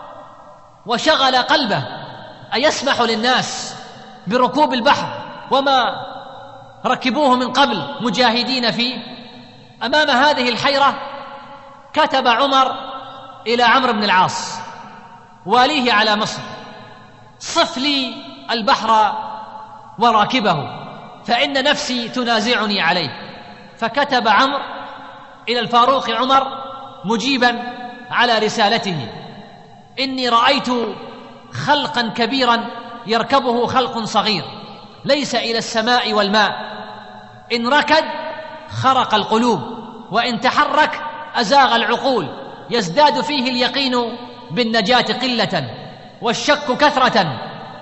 S3: وشغل قلبه أيسمح للناس بركوب البحر وما ركبوه من قبل مجاهدين فيه؟ أمام هذه الحيرة كتب عمر إلى عمرو بن العاص واليه على مصر: صف لي البحر وراكبه فإن نفسي تنازعني عليه. فكتب عمرو إلى الفاروق عمر مجيبا على رسالته: إني رأيت خلقا كبيرا يركبه خلق صغير، ليس إلى السماء والماء، إن ركد خرق القلوب، وإن تحرك أزاغ العقول، يزداد فيه اليقين بالنجاة قلة والشك كثرة،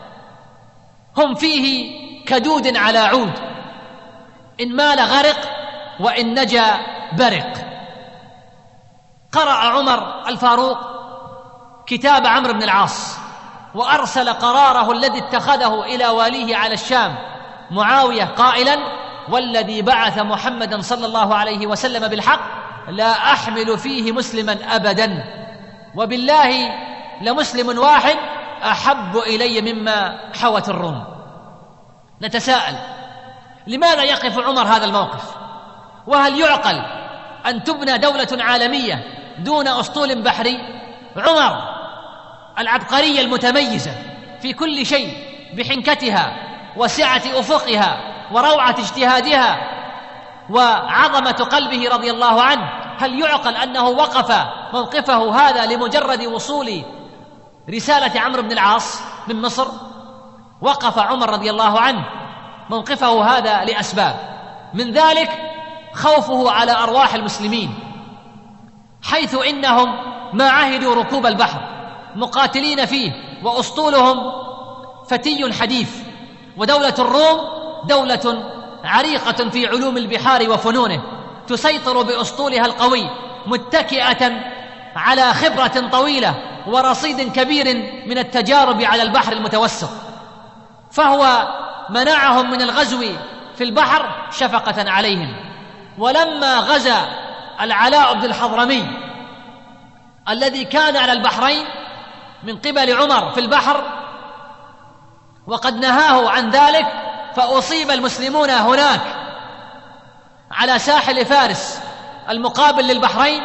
S3: هم فيه كدود على عود، إن مال غرق وإن نجا برق. قرأ عمر الفاروق كتاب عمرو بن العاص وأرسل قراره الذي اتخذه إلى واليه على الشام معاوية قائلا: والذي بعث محمدا صلى الله عليه وسلم بالحق لا أحمل فيه مسلما أبدا، وبالله لمسلم واحد أحب إلي مما حوت الروم. نتساءل: لماذا يقف عمر هذا الموقف؟ وهل يعقل أن تبنى دولة عالمية دون أسطول بحري؟ عمر العبقرية المتميزة في كل شيء بحنكتها وسعة أفقها وروعة اجتهادها وعظمة قلبه رضي الله عنه، هل يعقل أنه وقف موقفه هذا لمجرد وصول رسالة عمرو بن العاص من مصر؟ وقف عمر رضي الله عنه موقفه هذا لأسباب، من ذلك خوفه على أرواح المسلمين، حيث إنهم ما عهدوا ركوب البحر مقاتلين فيه، وأسطولهم فتي حديث، ودولة الروم دولة عريقة في علوم البحار وفنونه، تسيطر بأسطولها القوي متكئة على خبرة طويلة ورصيد كبير من التجارب على البحر المتوسط، فهو منعهم من الغزو في البحر شفقة عليهم. ولما غزا العلاء بن الحضرمي الذي كان على البحرين من قبل عمر في البحر وقد نهاه عن ذلك، فأصيب المسلمون هناك على ساحل فارس المقابل للبحرين،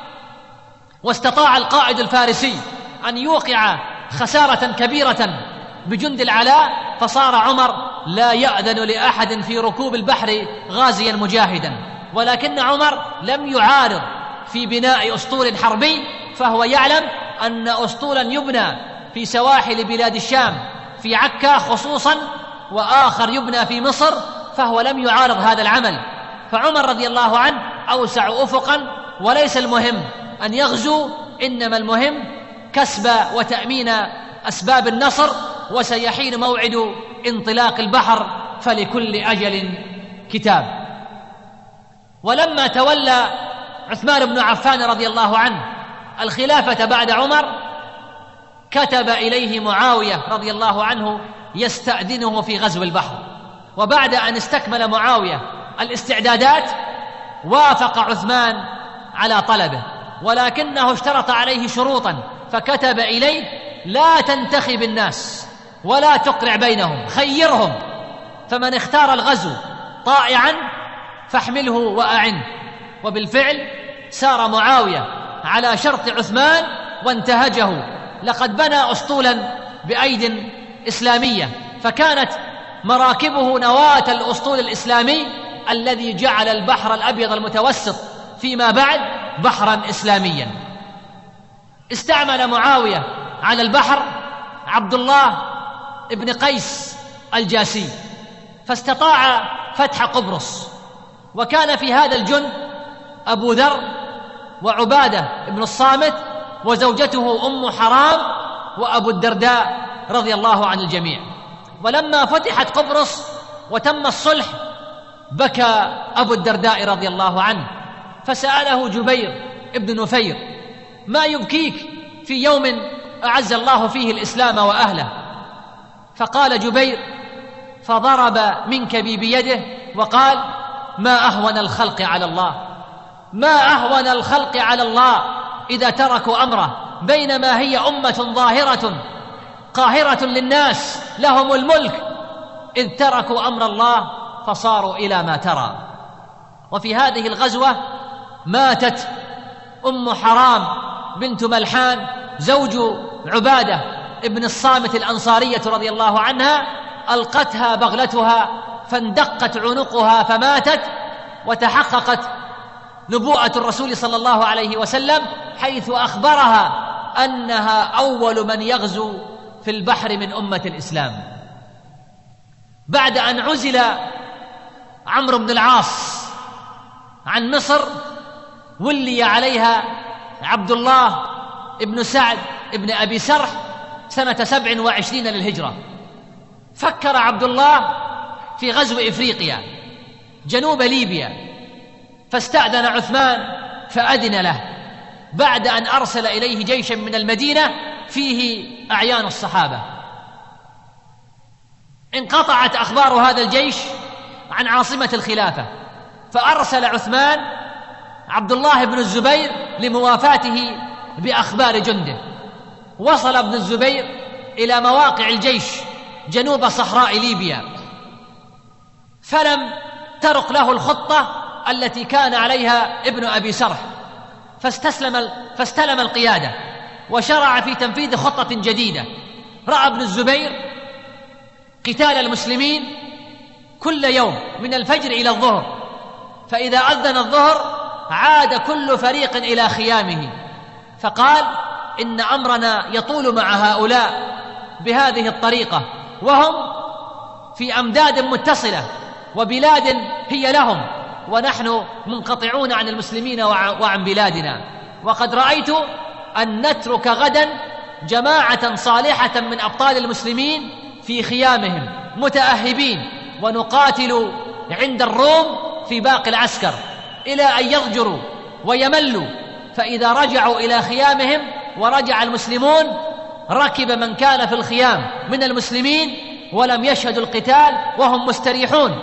S3: واستطاع القائد الفارسي أن يوقع خسارة كبيرة بجند العلاء، فصار عمر لا يأذن لأحد في ركوب البحر غازيا مجاهدا. ولكن عمر لم يعارض في بناء أسطول حربي، فهو يعلم أن أسطولا يبنى في سواحل بلاد الشام في عكا خصوصا، وآخر يبنى في مصر، فهو لم يعارض هذا العمل. فعمر رضي الله عنه أوسع أفقا، وليس المهم أن يغزو، إنما المهم كسب وتأمين أسباب النصر، وسيحين موعد انطلاق البحر، فلكل أجل كتاب. ولما تولى عثمان بن عفان رضي الله عنه الخلافة بعد عمر، كتب إليه معاوية رضي الله عنه يستأذنه في غزو البحر، وبعد أن استكمل معاوية الاستعدادات وافق عثمان على طلبه، ولكنه اشترط عليه شروطا، فكتب إليه: لا تنتخب الناس ولا تقرع بينهم، خيرهم، فمن اختار الغزو طائعا فاحمله وأعنه. وبالفعل سار معاوية على شرط عثمان وانتهجه، لقد بنى أسطولا بأيد إسلامية، فكانت مراكبه نواة الأسطول الإسلامي الذي جعل البحر الأبيض المتوسط فيما بعد بحرا إسلاميا. استعمل معاوية على البحر عبد الله ابن قيس الجاسي، فاستطاع فتح قبرص. وكان في هذا الجند أبو ذر وعبادة بن الصامت وزوجته أم حرام وأبو الدرداء رضي الله عن الجميع. ولما فتحت قبرص وتم الصلح بكى أبو الدرداء رضي الله عنه، فسأله جبير ابن نفير: ما يبكيك في يوم أعز الله فيه الإسلام وأهله؟ فقال جبير: فضرب منكبي بيده وقال: ما أهون الخلق على الله، ما أهون الخلق على الله إذا تركوا أمره، بينما هي أمة ظاهرة قاهرة للناس لهم الملك، إذ تركوا أمر الله فصاروا إلى ما ترى. وفي هذه الغزوة ماتت أم حرام بنت ملحان زوج عبادة ابن الصامت الأنصارية رضي الله عنها، ألقتها بغلتها فاندقت عنقها فماتت، وتحققت نبوءة الرسول صلى الله عليه وسلم حيث أخبرها أنها أول من يغزو في البحر من أمة الإسلام. بعد أن عزل عمرو بن العاص عن مصر ولي عليها عبد الله ابن سعد ابن أبي سرح سنة سبع وعشرين للهجرة. فكر عبد الله في غزو إفريقيا جنوب ليبيا، فاستأذن عثمان فأذن له بعد أن أرسل إليه جيشا من المدينة فيه أعيان الصحابة. انقطعت أخبار هذا الجيش عن عاصمة الخلافة، فأرسل عثمان عبد الله بن الزبير لموافاته بأخبار جنده. وصل ابن الزبير إلى مواقع الجيش جنوب صحراء ليبيا، فلم ترق له الخطة التي كان عليها ابن أبي سرح، فاستسلم فاستلم القيادة وشرع في تنفيذ خطة جديدة. رأى ابن الزبير قتال المسلمين كل يوم من الفجر إلى الظهر، فإذا أذن الظهر عاد كل فريق إلى خيامه، فقال: إن أمرنا يطول مع هؤلاء بهذه الطريقة، وهم في أمداد متصلة وبلاد هي لهم، ونحن منقطعون عن المسلمين وعن بلادنا. وقد رأيت أن نترك غدا جماعة صالحة من أبطال المسلمين في خيامهم متأهبين، ونقاتل عند الروم في باقي العسكر إلى أن يضجروا ويملوا، فإذا رجعوا إلى خيامهم ورجع المسلمون ركب من كان في الخيام من المسلمين ولم يشهدوا القتال وهم مستريحون،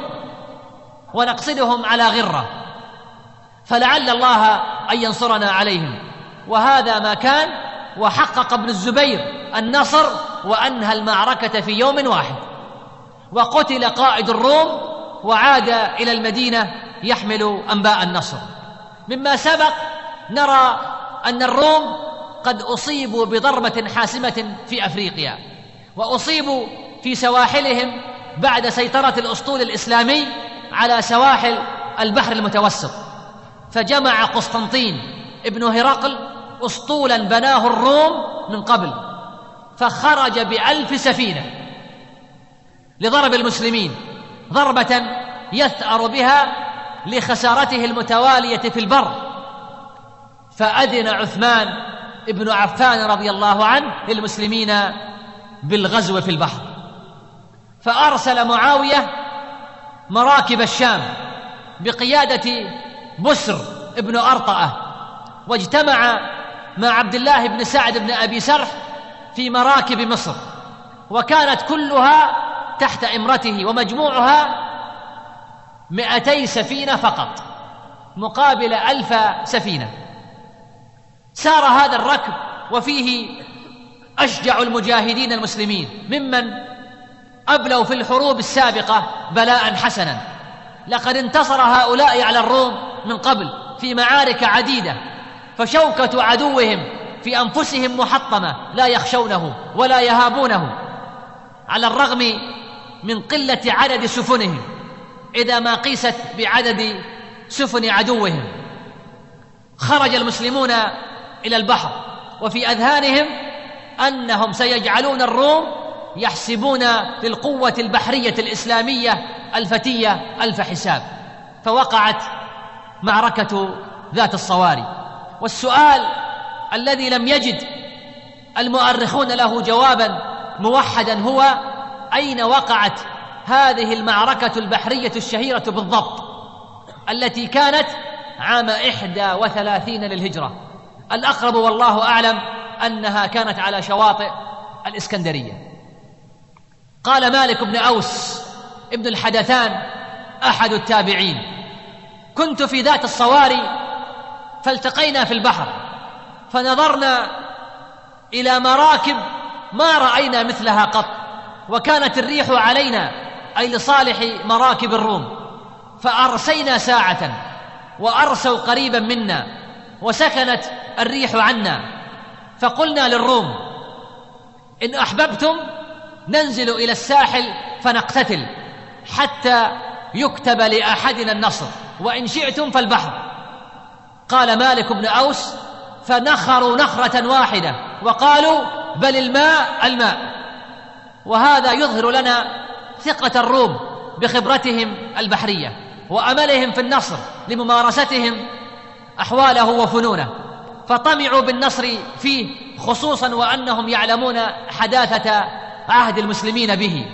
S3: ونقصدهم على غرة، فلعل الله أن ينصرنا عليهم. وهذا ما كان، وحقق ابن الزبير النصر وأنهى المعركة في يوم واحد، وقتل قائد الروم وعاد إلى المدينة يحمل أنباء النصر. مما سبق نرى أن الروم قد أصيبوا بضربة حاسمة في أفريقيا، وأصيبوا في سواحلهم بعد سيطرة الأسطول الإسلامي على سواحل البحر المتوسط، فجمع قسطنطين ابن هرقل أسطولا بناه الروم من قبل، فخرج بألف سفينة لضرب المسلمين ضربة يثأر بها لخسارته المتوالية في البر. فأذن عثمان ابن عفان رضي الله عنه للمسلمين بالغزو في البحر، فأرسل معاوية مراكب الشام بقيادة بسر ابن أرطأة، واجتمع مع عبد الله بن سعد بن أبي سرح في مراكب مصر، وكانت كلها تحت إمرته، ومجموعها مئتي سفينة فقط مقابل ألف سفينة. سار هذا الركب وفيه أشجع المجاهدين المسلمين ممن أبلوا في الحروب السابقة بلاء حسنا. لقد انتصر هؤلاء على الروم من قبل في معارك عديدة، فشوكة عدوهم في أنفسهم محطمة لا يخشونه ولا يهابونه، على الرغم من قلة عدد سفنهم إذا ما قيست بعدد سفن عدوهم. خرج المسلمون إلى البحر وفي أذهانهم أنهم سيجعلون الروم يحسبون للقوة البحرية الإسلامية الفتية ألف حساب، فوقعت معركة ذات الصواري. والسؤال الذي لم يجد المؤرخون له جوابا موحدا هو: أين وقعت هذه المعركة البحرية الشهيرة بالضبط، التي كانت عام إحدى وثلاثين للهجرة؟ الأقرب والله أعلم أنها كانت على شواطئ الإسكندرية. قال مالك بن أوس ابن الحدثان أحد التابعين: كنت في ذات الصواري فالتقينا في البحر، فنظرنا إلى مراكب ما رأينا مثلها قط، وكانت الريح علينا، أي لصالح مراكب الروم، فأرسينا ساعة وأرسوا قريبا منا، وسكنت الريح عنا، فقلنا للروم: إن أحببتم ننزل إلى الساحل فنقتتل حتى يكتب لأحدنا النصر، وإن شئتم فالبحر. قال مالك بن أوس: فنخروا نخرة واحدة وقالوا: بل الماء الماء. وهذا يظهر لنا ثقة الروم بخبرتهم البحرية وأملهم في النصر لممارستهم أحواله وفنونه، فطمعوا بالنصر فيه، خصوصا وأنهم يعلمون حداثة عهد المسلمين به.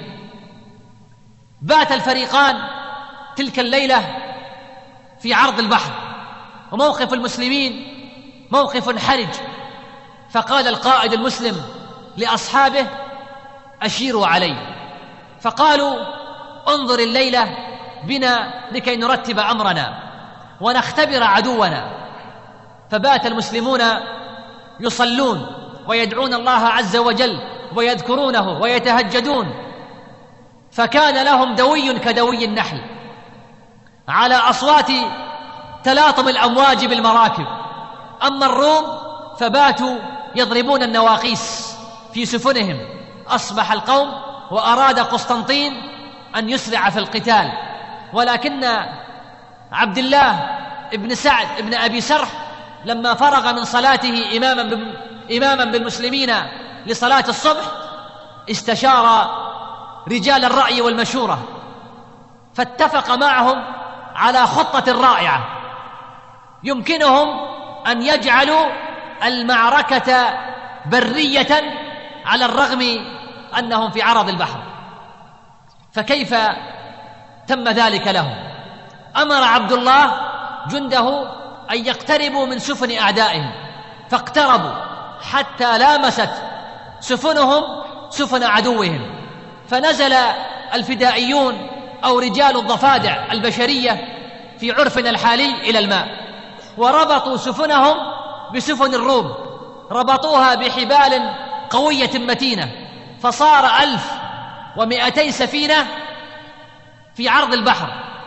S3: بات الفريقان تلك الليلة في عرض البحر، وموقف المسلمين موقف حرج، فقال القائد المسلم لأصحابه: أشيروا علي. فقالوا: انظر الليلة بنا لكي نرتب أمرنا ونختبر عدونا. فبات المسلمون يصلون ويدعون الله عز وجل ويذكرونه ويتهجدون، فكان لهم دوي كدوي النحل على أصوات تلاطم الأمواج بالمراكب. أما الروم فباتوا يضربون النواقيس في سفنهم. أصبح القوم وأراد قسطنطين أن يسرع في القتال، ولكن عبد الله ابن سعد ابن أبي سرح لما فرغ من صلاته إماما إماما بالمسلمين لصلاة الصبح استشار رجال الرأي والمشورة، فاتفق معهم على خطة رائعة يمكنهم أن يجعلوا المعركة برية على الرغم أنهم في عرض البحر. فكيف تم ذلك لهم؟ أمر عبد الله جنده أن يقتربوا من سفن أعدائهم، فاقتربوا حتى لامست سفنهم سفن عدوهم، فنزل الفدائيون أو رجال الضفادع البشرية في عرفنا الحالي إلى الماء، وربطوا سفنهم بسفن الروم، ربطوها بحبال قوية متينة، فصار ألف ومئتي سفينة في عرض البحر،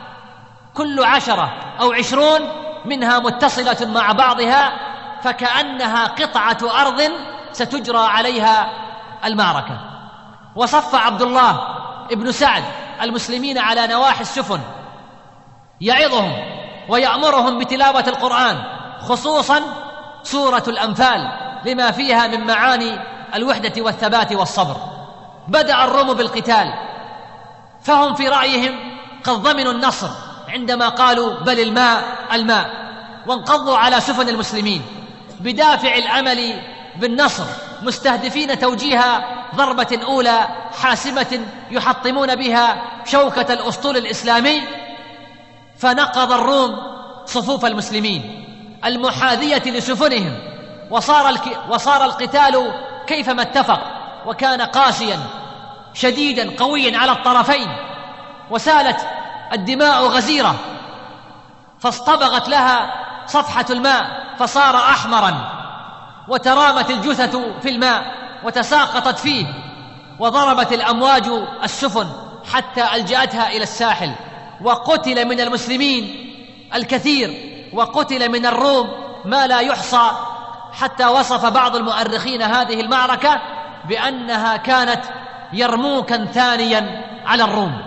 S3: كل عشرة أو عشرون منها متصلة مع بعضها، فكأنها قطعة أرض ستجرى عليها المعركة. وصف عبد الله ابن سعد المسلمين على نواحي السفن يعظهم ويأمرهم بتلاوة القرآن، خصوصا سورة الأنفال لما فيها من معاني الوحدة والثبات والصبر. بدأ الروم بالقتال، فهم في رأيهم قد ضمنوا النصر عندما قالوا بل الماء الماء، وانقضوا على سفن المسلمين بدافع الأمل بالنصر، مستهدفين توجيه ضربة أولى حاسمة يحطمون بها شوكة الأسطول الإسلامي. فنقض الروم صفوف المسلمين المحاذية لسفنهم، وصار, الك... وصار القتال كيفما اتفق، وكان قاسيا شديدا قويا على الطرفين، وسالت الدماء غزيرة، فاصطبغت لها صفحة الماء فصار أحمرا، وترامت الجثث في الماء وتساقطت فيه، وضربت الأمواج السفن حتى ألجأتها إلى الساحل، وقتل من المسلمين الكثير وقتل من الروم ما لا يحصى، حتى وصف بعض المؤرخين هذه المعركة بأنها كانت يرموكا ثانيا على الروم.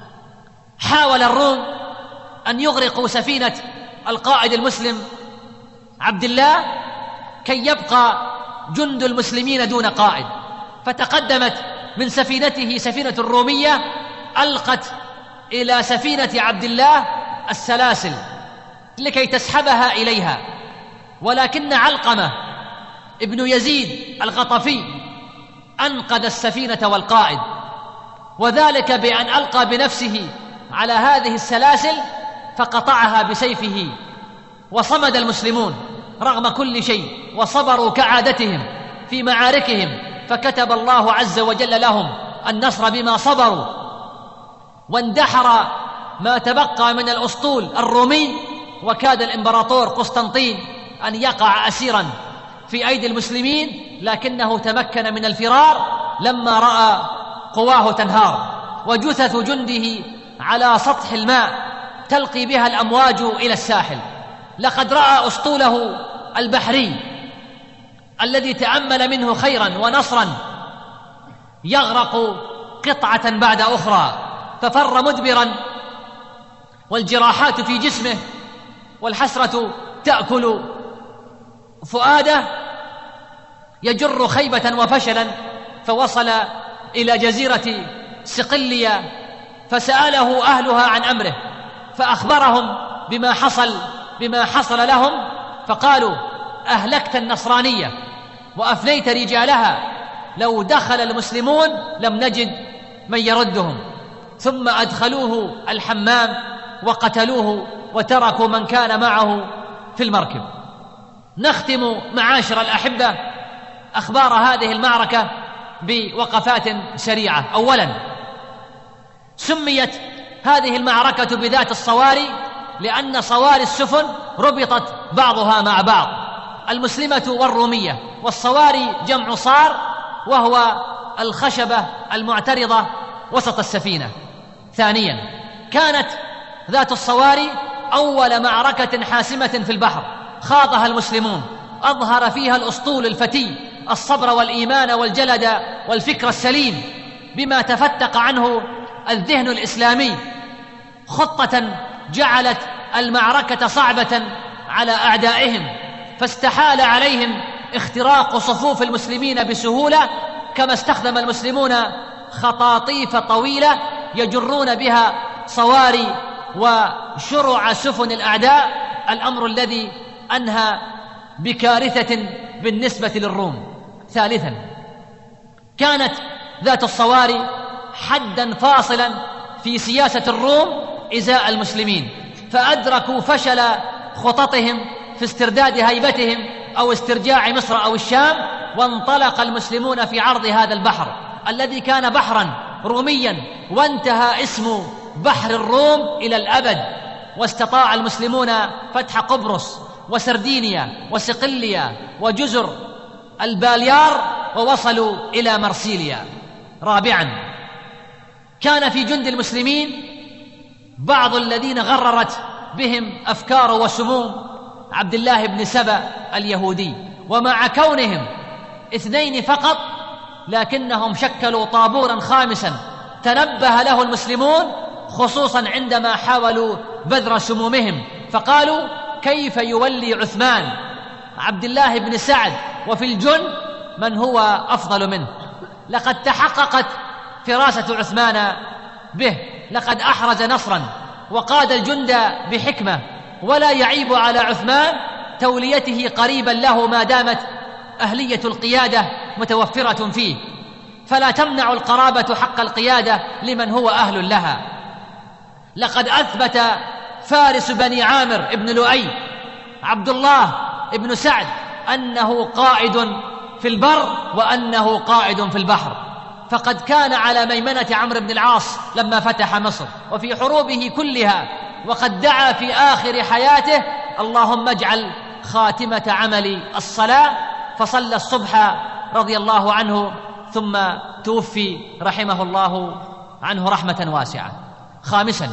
S3: حاول الروم أن يغرقوا سفينة القائد المسلم عبد الله كي يبقى جند المسلمين دون قائد، فتقدمت من سفينته سفينة الرومية ألقت إلى سفينة عبد الله السلاسل لكي تسحبها إليها، ولكن علقمة ابن يزيد الغطفي أنقذ السفينة والقائد، وذلك بأن ألقى بنفسه على هذه السلاسل فقطعها بسيفه. وصمد المسلمون رغم كل شيء وصبروا كعادتهم في معاركهم، فكتب الله عز وجل لهم النصر بما صبروا. واندحر ما تبقى من الأسطول الرومي، وكاد الإمبراطور قسطنطين أن يقع أسيرا في أيدي المسلمين، لكنه تمكن من الفرار لما رأى قواه تنهار وجثث جنده على سطح الماء تلقي بها الأمواج إلى الساحل. لقد رأى أسطوله البحري الذي تأمل منه خيرا ونصرا يغرق قطعة بعد أخرى، ففر مدبرا والجراحات في جسمه والحسرة تأكل فؤاده، يجر خيبة وفشلا، فوصل إلى جزيرة صقلية فسأله أهلها عن أمره، فأخبرهم بما حصل بما حصل لهم، فقالوا: أهلكت النصرانية وأفنيت رجالها، لو دخل المسلمون لم نجد من يردهم. ثم أدخلوه الحمام وقتلوه وتركوا من كان معه في المركب. نختم معاشر الأحبة أخبار هذه المعركة بوقفات سريعة. أولا، سميت هذه المعركة بذات الصواري لأن صواري السفن ربطت بعضها مع بعض، المسلمة والرومية، والصواري جمع صار وهو الخشبة المعترضة وسط السفينة. ثانيا، كانت ذات الصواري أول معركة حاسمة في البحر خاضها المسلمون، أظهر فيها الأسطول الفتي الصبر والإيمان والجلد والفكر السليم بما تفتق عنه الذهن الإسلامي، خطة جعلت المعركة صعبة على أعدائهم، فاستحال عليهم اختراق صفوف المسلمين بسهولة، كما استخدم المسلمون خطاطيف طويلة يجرون بها صواري وشرع سفن الأعداء، الأمر الذي أنهى بكارثة بالنسبة للروم. ثالثا، كانت ذات الصواري حدا فاصلا في سياسة الروم إزاء المسلمين، فأدركوا فشل خططهم في استرداد هيبتهم أو استرجاع مصر أو الشام، وانطلق المسلمون في عرض هذا البحر الذي كان بحرا روميا، وانتهى اسم بحر الروم إلى الأبد. واستطاع المسلمون فتح قبرص وسردينيا وصقلية وجزر الباليار، ووصلوا إلى مرسيليا. رابعا، كان في جند المسلمين بعض الذين غررت بهم أفكار وسموم عبد الله بن سبأ اليهودي، ومع كونهم اثنين فقط لكنهم شكلوا طابورا خامسا تنبه له المسلمون، خصوصا عندما حاولوا بذر سمومهم، فقالوا: كيف يولي عثمان عبد الله بن سعد وفي الجند من هو أفضل منه؟ لقد تحققت فراسة عثمان به، لقد أحرز نصرا وقاد الجند بحكمة، ولا يعيب على عثمان توليته قريبا له ما دامت أهلية القيادة متوفرة فيه، فلا تمنع القرابة حق القيادة لمن هو أهل لها. لقد أثبت فارس بني عامر ابن لؤي عبد الله ابن سعد أنه قائد في البر وأنه قائد في البحر، فقد كان على ميمنة عمرو بن العاص لما فتح مصر وفي حروبه كلها، وقد دعا في آخر حياته: اللهم اجعل خاتمة عملي الصلاة، فصلى الصبح رضي الله عنه ثم توفي رحمه الله عنه رحمة واسعة. خامسا،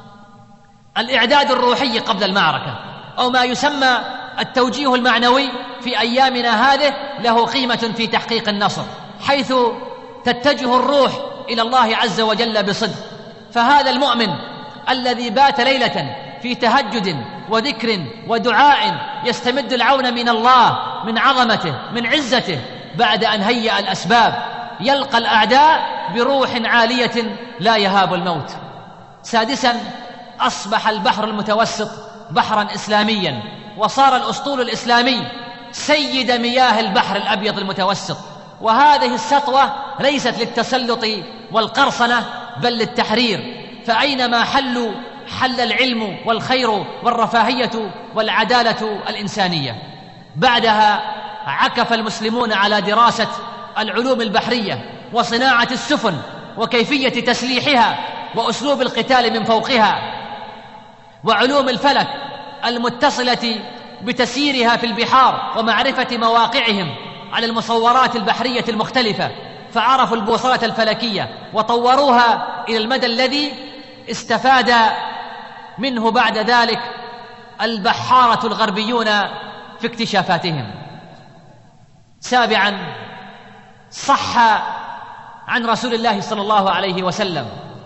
S3: الإعداد الروحي قبل المعركة، أو ما يسمى التوجيه المعنوي في أيامنا هذه، له قيمة في تحقيق النصر، حيث تتجه الروح إلى الله عز وجل بصدق. فهذا المؤمن الذي بات ليلة في تهجد وذكر ودعاء يستمد العون من الله، من عظمته، من عزته، بعد أن هيأ الأسباب، يلقى الأعداء بروح عالية لا يهاب الموت. سادسا، أصبح البحر المتوسط بحرا إسلاميا، وصار الأسطول الإسلامي سيد مياه البحر الأبيض المتوسط. وهذه السطوة ليست للتسلط والقرصنة بل للتحرير، فأينما حلوا حل العلم والخير والرفاهية والعدالة الإنسانية. بعدها عكف المسلمون على دراسة العلوم البحرية وصناعة السفن وكيفية تسليحها وأسلوب القتال من فوقها، وعلوم الفلك المتصلة بتسييرها في البحار ومعرفة مواقعهم على المصورات البحرية المختلفة، فعرفوا البوصلة الفلكية وطوروها إلى المدى الذي استفاد منه بعد ذلك البحارة الغربيون في اكتشافاتهم. سابعا، صح عن رسول الله صلى الله عليه وسلم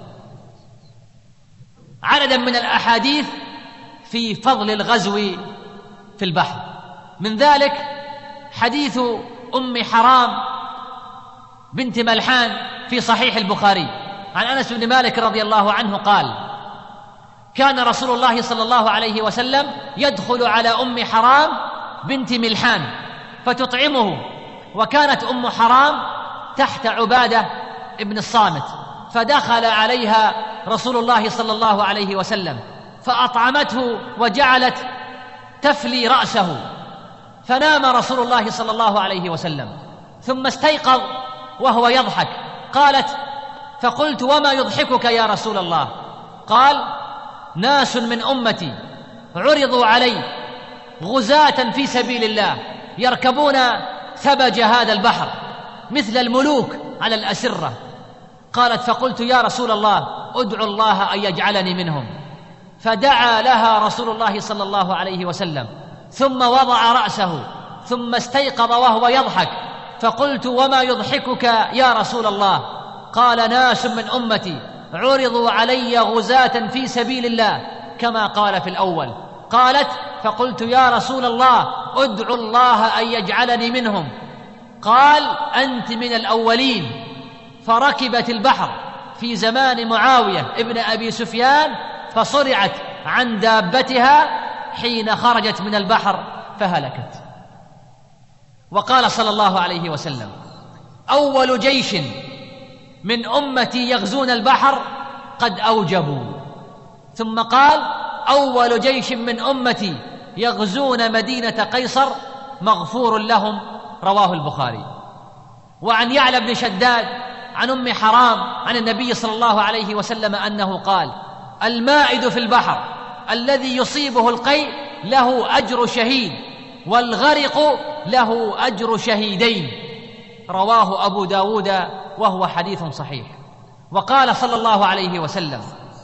S3: عددا من الأحاديث في فضل الغزو في البحر، من ذلك حديث أم حرام بنت ملحان في صحيح البخاري عن أنس بن مالك رضي الله عنه قال: كان رسول الله صلى الله عليه وسلم يدخل على أم حرام بنت ملحان فتطعمه، وكانت أم حرام تحت عبادة ابن الصامت، فدخل عليها رسول الله صلى الله عليه وسلم فأطعمته وجعلت تفلي رأسه، فنام رسول الله صلى الله عليه وسلم ثم استيقظ وهو يضحك. قالت: فقلت: وما يضحكك يا رسول الله؟ قال: ناس من أمتي عرضوا علي غزاة في سبيل الله يركبون ثبج هذا البحر مثل الملوك على الأسرة. قالت: فقلت: يا رسول الله ادعو الله أن يجعلني منهم، فدعا لها رسول الله صلى الله عليه وسلم ثم وضع رأسه ثم استيقظ وهو يضحك، فقلت: وما يضحكك يا رسول الله؟ قال: ناس من أمتي عرضوا علي غزاة في سبيل الله كما قال في الأول. قالت: فقلت: يا رسول الله ادعو الله أن يجعلني منهم. قال: أنت من الأولين. فركبت البحر في زمان معاوية ابن أبي سفيان فصرعت عن دابتها حين خرجت من البحر فهلكت. وقال صلى الله عليه وسلم: أول جيش من أمتي يغزون البحر قد أوجبوا. ثم قال: أول جيش من أمتي يغزون مدينة قيصر مغفور لهم. رواه البخاري. وعن يعلى بن شداد عن أم حرام عن النبي صلى الله عليه وسلم أنه قال: المائد في البحر الذي يصيبه القيء له أجر شهيد، والغرق له أجر شهيدين. رواه أبو داود وهو حديث صحيح. وقال صلى الله عليه وسلم: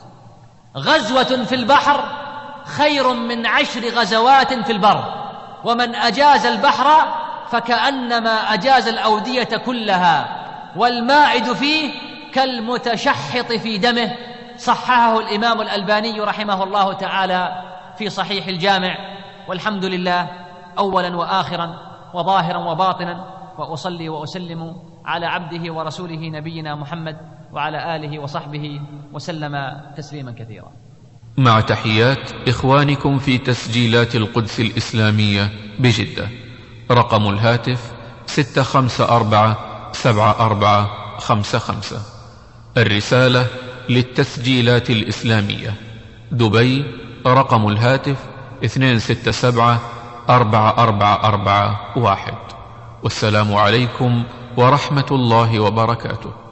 S3: غزوة في البحر خير من عشر غزوات في البر، ومن أجاز البحر فكأنما أجاز الأودية كلها، والمائد فيه كالمتشحط في دمه. صححه الإمام الألباني رحمه الله تعالى في صحيح الجامع. والحمد لله أولا وآخرا وظاهرا وباطنا، وأصلي وأسلم على عبده ورسوله نبينا محمد وعلى آله وصحبه وسلم تسليما كثيرا.
S1: مع تحيات إخوانكم في تسجيلات القدس الإسلامية بجدة. رقم الهاتف ستة خمسة أربعة سبعة أربعة خمسة خمسة. الرسالة للتسجيلات الإسلامية دبي. رقم الهاتف اثنين ستة سبعة أربعة أربعة أربعة واحد. والسلام عليكم ورحمة الله وبركاته.